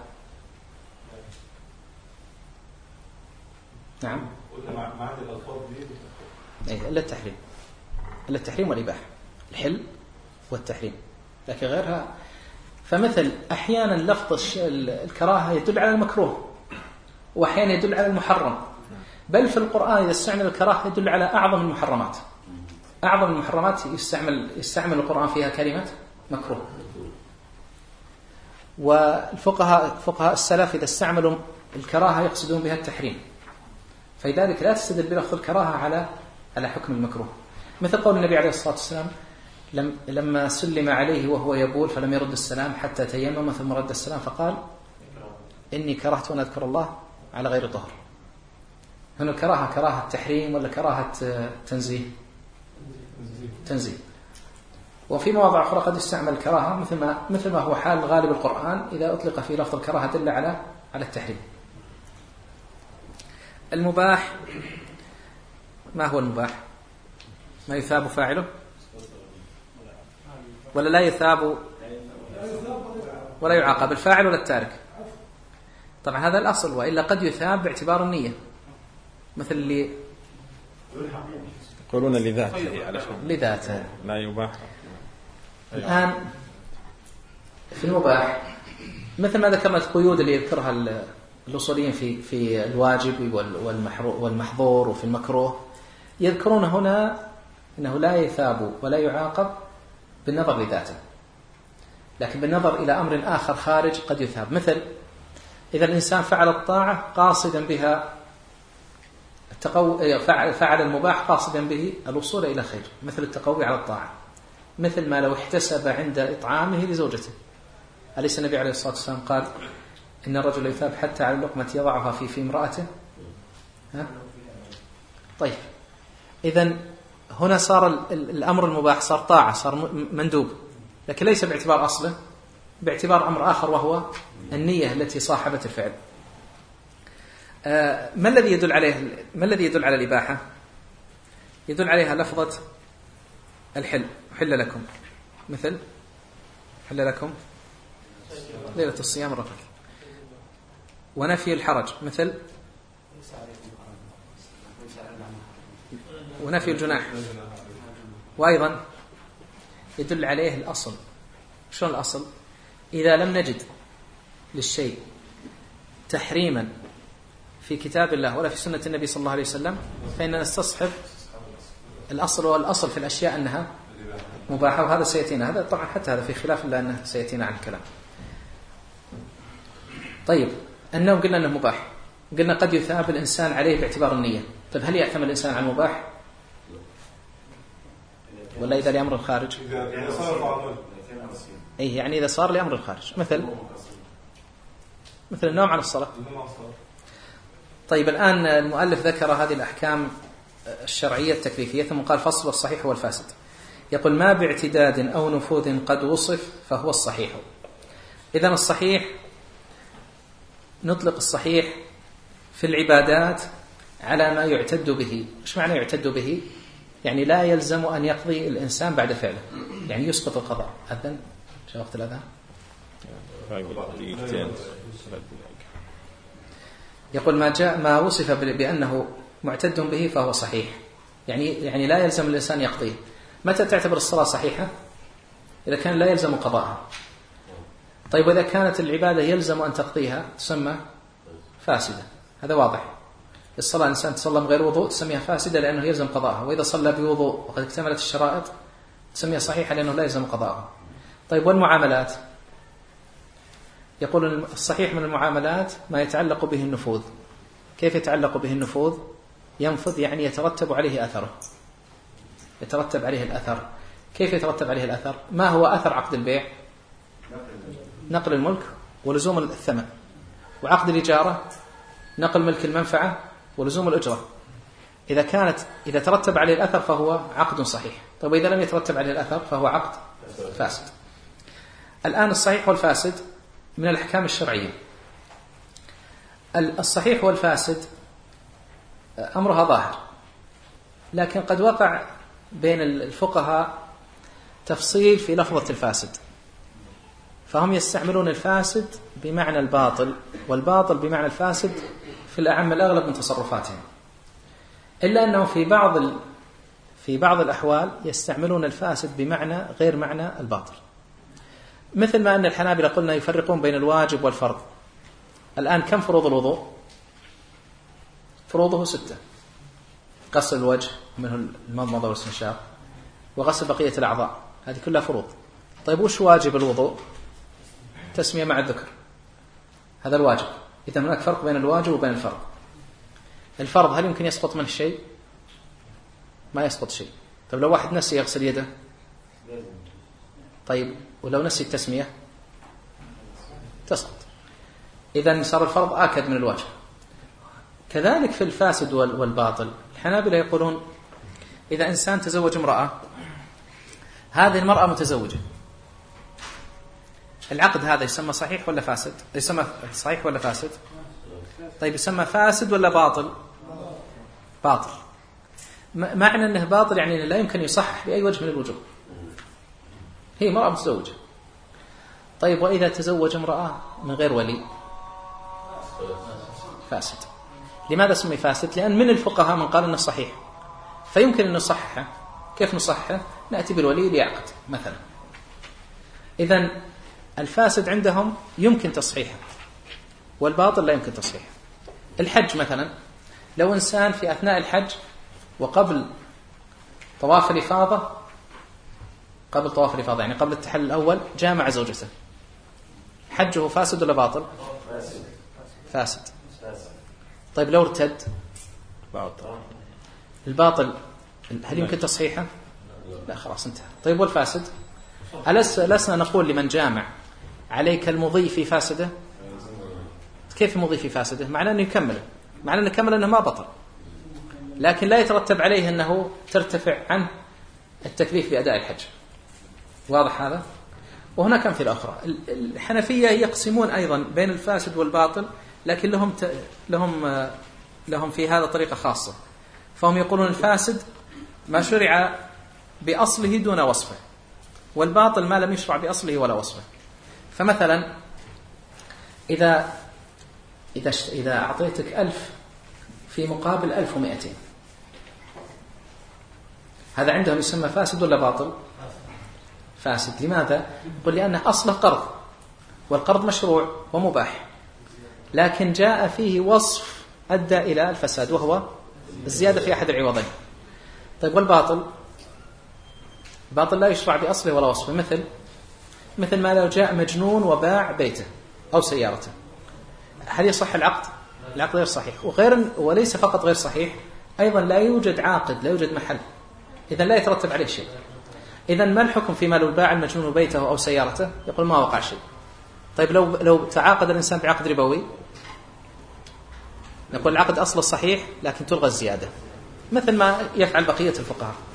نعم. أي إلا التحريم، إلا التحريم والإباحة، الحل والتحريم، لكن غيرها. فمثل أحيانا لفظ الكراهة يدل على المكروه، وأحيانا يدل على المحرم، بل في القرآن إذا استعمل الكراهة يدل على أعظم المحرمات. أعظم المحرمات يستعمل يستعمل القرآن فيها كلمة مكروه. والفقهاء فقهاء السلف إذا استعملوا الكراهة يقصدون بها التحريم، فلذلك لا تستدل بلفظ الكراهة على على حكم المكروه. مثل قول النبي عليه الصلاة والسلام لم لما سلم عليه وهو يبول فلم يرد السلام حتى تيمم ثم رد السلام فقال إني كرهت أن أذكر الله على غير طهر. هنا الكراهة كراهة تحريم ولا كراهة تنزيه؟ تنزيه. وفي مواضع أخرى قد يستعمل الكراهة مثل ما مثل ما هو حال غالب القرآن، إذا أطلق في لفظ الكراهة دل على على التحريم. المباح، ما هو المباح؟ ما يثاب فاعله ولا لا يثاب ولا يعاقب الفاعل ولا التارك؟ طبعا هذا الأصل، وإلا قد يثاب باعتبار النية، مثل اللي يقولون لذاته على لذاته لا يباح. الآن في المباح مثل ما ذكرنا القيود اللي يذكرها الأصوليين في في الواجب والمحظور وفي المكروه، يذكرون هنا أنه لا يثاب ولا يعاقب بالنظر لذاته، لكن بالنظر إلى أمر آخر خارج قد يثاب. مثل إذا الإنسان فعل الطاعة قاصدا بها التقو... فعل المباح قاصدا به الوصول إلى خير، مثل التقوي على الطاعة، مثل ما لو احتسب عند إطعامه لزوجته. أليس النبي عليه الصلاة والسلام قال إن الرجل يثاب حتى على اللقمة يضعها في في امرأته؟ ها؟ طيب إذن هنا صار الأمر المباح صار طاعة، صار مندوب، لكن ليس باعتبار أصله، باعتبار أمر آخر وهو النية التي صاحبت الفعل. آه ما الذي يدل عليه؟ ما الذي يدل على الإباحة؟ يدل عليها لفظة الحل، حل لكم، مثل حل لكم ليلة الصيام الرفث. ونفي الحرج مثل ونفي الجناح. وأيضا يدل عليه الأصل. شلون الأصل؟ إذا لم نجد للشيء تحريما في كتاب الله ولا في سنة النبي صلى الله عليه وسلم فإننا نستصحب الأصل، والأصل في الأشياء أنها مباحة، وهذا سيأتينا. هذا طبعا حتى هذا في خلاف إلا أنه سيأتينا عن الكلام. طيب النوم قلنا أنه مباح، قلنا قد يثاب الإنسان عليه باعتبار النية. طيب هل يأثم الإنسان على المباح ولا إذا لأمر الخارج؟ أي يعني إذا صار لأمر الخارج، مثل مثل النوم عن الصلاة. طيب الآن المؤلف ذكر هذه الأحكام الشرعية التكليفية ثم قال فصل الصحيح والفاسد. يقول ما باعتداد أو نفوذ قد وصف فهو الصحيح. إذن الصحيح نطلق الصحيح في العبادات على ما يعتد به. إيش معنى يعتد به؟ يعني لا يلزم أن يقضي الإنسان بعد فعله، يعني يسقط القضاء. أذن شو وقت الأذان؟ يقول ما جاء ما وصف بأنه معتد به فهو صحيح، يعني يعني لا يلزم الإنسان يقضيه. متى تعتبر الصلاة صحيحة؟ إذا كان لا يلزم قضاءها. طيب وإذا كانت العبادة يلزم أن تقضيها تسمى فاسدة. هذا واضح. الصلاة الإنسان تصلى من غير وضوء تسميها فاسدة لأنه يلزم قضاءها، وإذا صلى بوضوء وقد اكتملت الشرائط تسميها صحيحة لأنه لا يلزم قضاءها. طيب والمعاملات؟ يقول الصحيح من المعاملات ما يتعلق به النفوذ. كيف يتعلق به النفوذ؟ ينفذ يعني يترتب عليه أثره، يترتب عليه الأثر. كيف يترتب عليه الأثر؟ ما هو أثر عقد البيع؟ نقل الملك ولزوم الثمن. وعقد الإجارة نقل ملك المنفعة ولزوم الأجرة. إذا كانت إذا ترتب عليه الأثر فهو عقد صحيح. طيب إذا لم يترتب عليه الأثر فهو عقد فاسد. الآن الصحيح والفاسد من الأحكام الشرعية. الصحيح والفاسد أمرها ظاهر، لكن قد وقع بين الفقهاء تفصيل في لفظة الفاسد، فهم يستعملون الفاسد بمعنى الباطل والباطل بمعنى الفاسد في الأعم الأغلب من تصرفاتهم، إلا أنه في بعض ال... في بعض الأحوال يستعملون الفاسد بمعنى غير معنى الباطل. مثل ما أن الحنابلة قلنا يفرقون بين الواجب والفرض. الآن كم فروض الوضوء؟ فروضه ستة: غسل الوجه منه المضمضة والاستنشاق، وغسل بقية الأعضاء، هذه كلها فروض. طيب وش واجب الوضوء؟ تسمية مع الذكر، هذا الواجب. إذا هناك فرق بين الواجب وبين الفرض. الفرض هل يمكن يسقط منه شيء؟ ما يسقط شيء. طيب لو واحد نسي يغسل يده، طيب ولو نسي التسمية تسقط. إذن صار الفرض آكد من الواجب. كذلك في الفاسد والباطل. الحنابلة يقولون إذا إنسان تزوج امرأة، هذه المرأة متزوجة، العقد هذا يسمى صحيح ولا فاسد؟ يسمى صحيح ولا فاسد؟ طيب يسمى فاسد ولا باطل؟ باطل. معنى أنه باطل يعني لا يمكن يصح بأي وجه من الوجوه، هي مرأة متزوجة. طيب وإذا تزوج امرأة من غير ولي؟ فاسد. لماذا سمي فاسد؟ لأن من الفقهاء من قال أنه صحيح، فيمكن أن نصححه. كيف نصححه؟ نأتي بالولي ليعقد مثلا. إذن الفاسد عندهم يمكن تصحيحه والباطل لا يمكن تصحيحه. الحج مثلا، لو إنسان في أثناء الحج وقبل طواف الإفاضة قبل طواف الإفاضة يعني قبل التحلل الأول جامع زوجته، حجه فاسد ولا باطل؟ فاسد. طيب لو ارتد الباطل هل يمكن تصحيحه؟ لا، خلاص انتهى. طيب والفاسد؟ ألس لسنا نقول لمن جامع عليك المضي في فاسده؟ كيف المضي في فاسده؟ معناه أنه يكمله، معناه أنه يكمل أنه ما بطل، لكن لا يترتب عليه أنه ترتفع عنه التكليف بأداء الحج. واضح هذا؟ وهناك أمثلة أخرى. الحنفية يقسمون أيضا بين الفاسد والباطل، لكن لهم ت... لهم لهم في هذا طريقة خاصة، فهم يقولون الفاسد ما شرع بأصله دون وصفه، والباطل ما لم يشرع بأصله ولا وصفه. فمثلا إذا إذا إذا أعطيتك ألف في مقابل ألف ومئتين، هذا عندهم يسمى فاسد ولا باطل؟ فاسد. لماذا؟ يقول لأنه أصله قرض، والقرض مشروع ومباح، لكن جاء فيه وصف أدى إلى الفساد وهو الزيادة في أحد العوضين. طيب والباطل؟ الباطل لا يشرع بأصله ولا وصفه، مثل مثل ما لو جاء مجنون وباع بيته أو سيارته، هل يصح العقد؟ العقد غير صحيح. وغير وليس فقط غير صحيح، أيضا لا يوجد عاقد، لا يوجد محل، إذن لا يترتب عليه شيء. إذن ما الحكم فيما لو باع المجنون بيته أو سيارته؟ يقول ما وقع شيء. طيب لو لو تعاقد الإنسان بعقد ربوي، نقول العقد أصله صحيح لكن تلغى الزيادة، مثل ما يفعل بقية الفقهاء.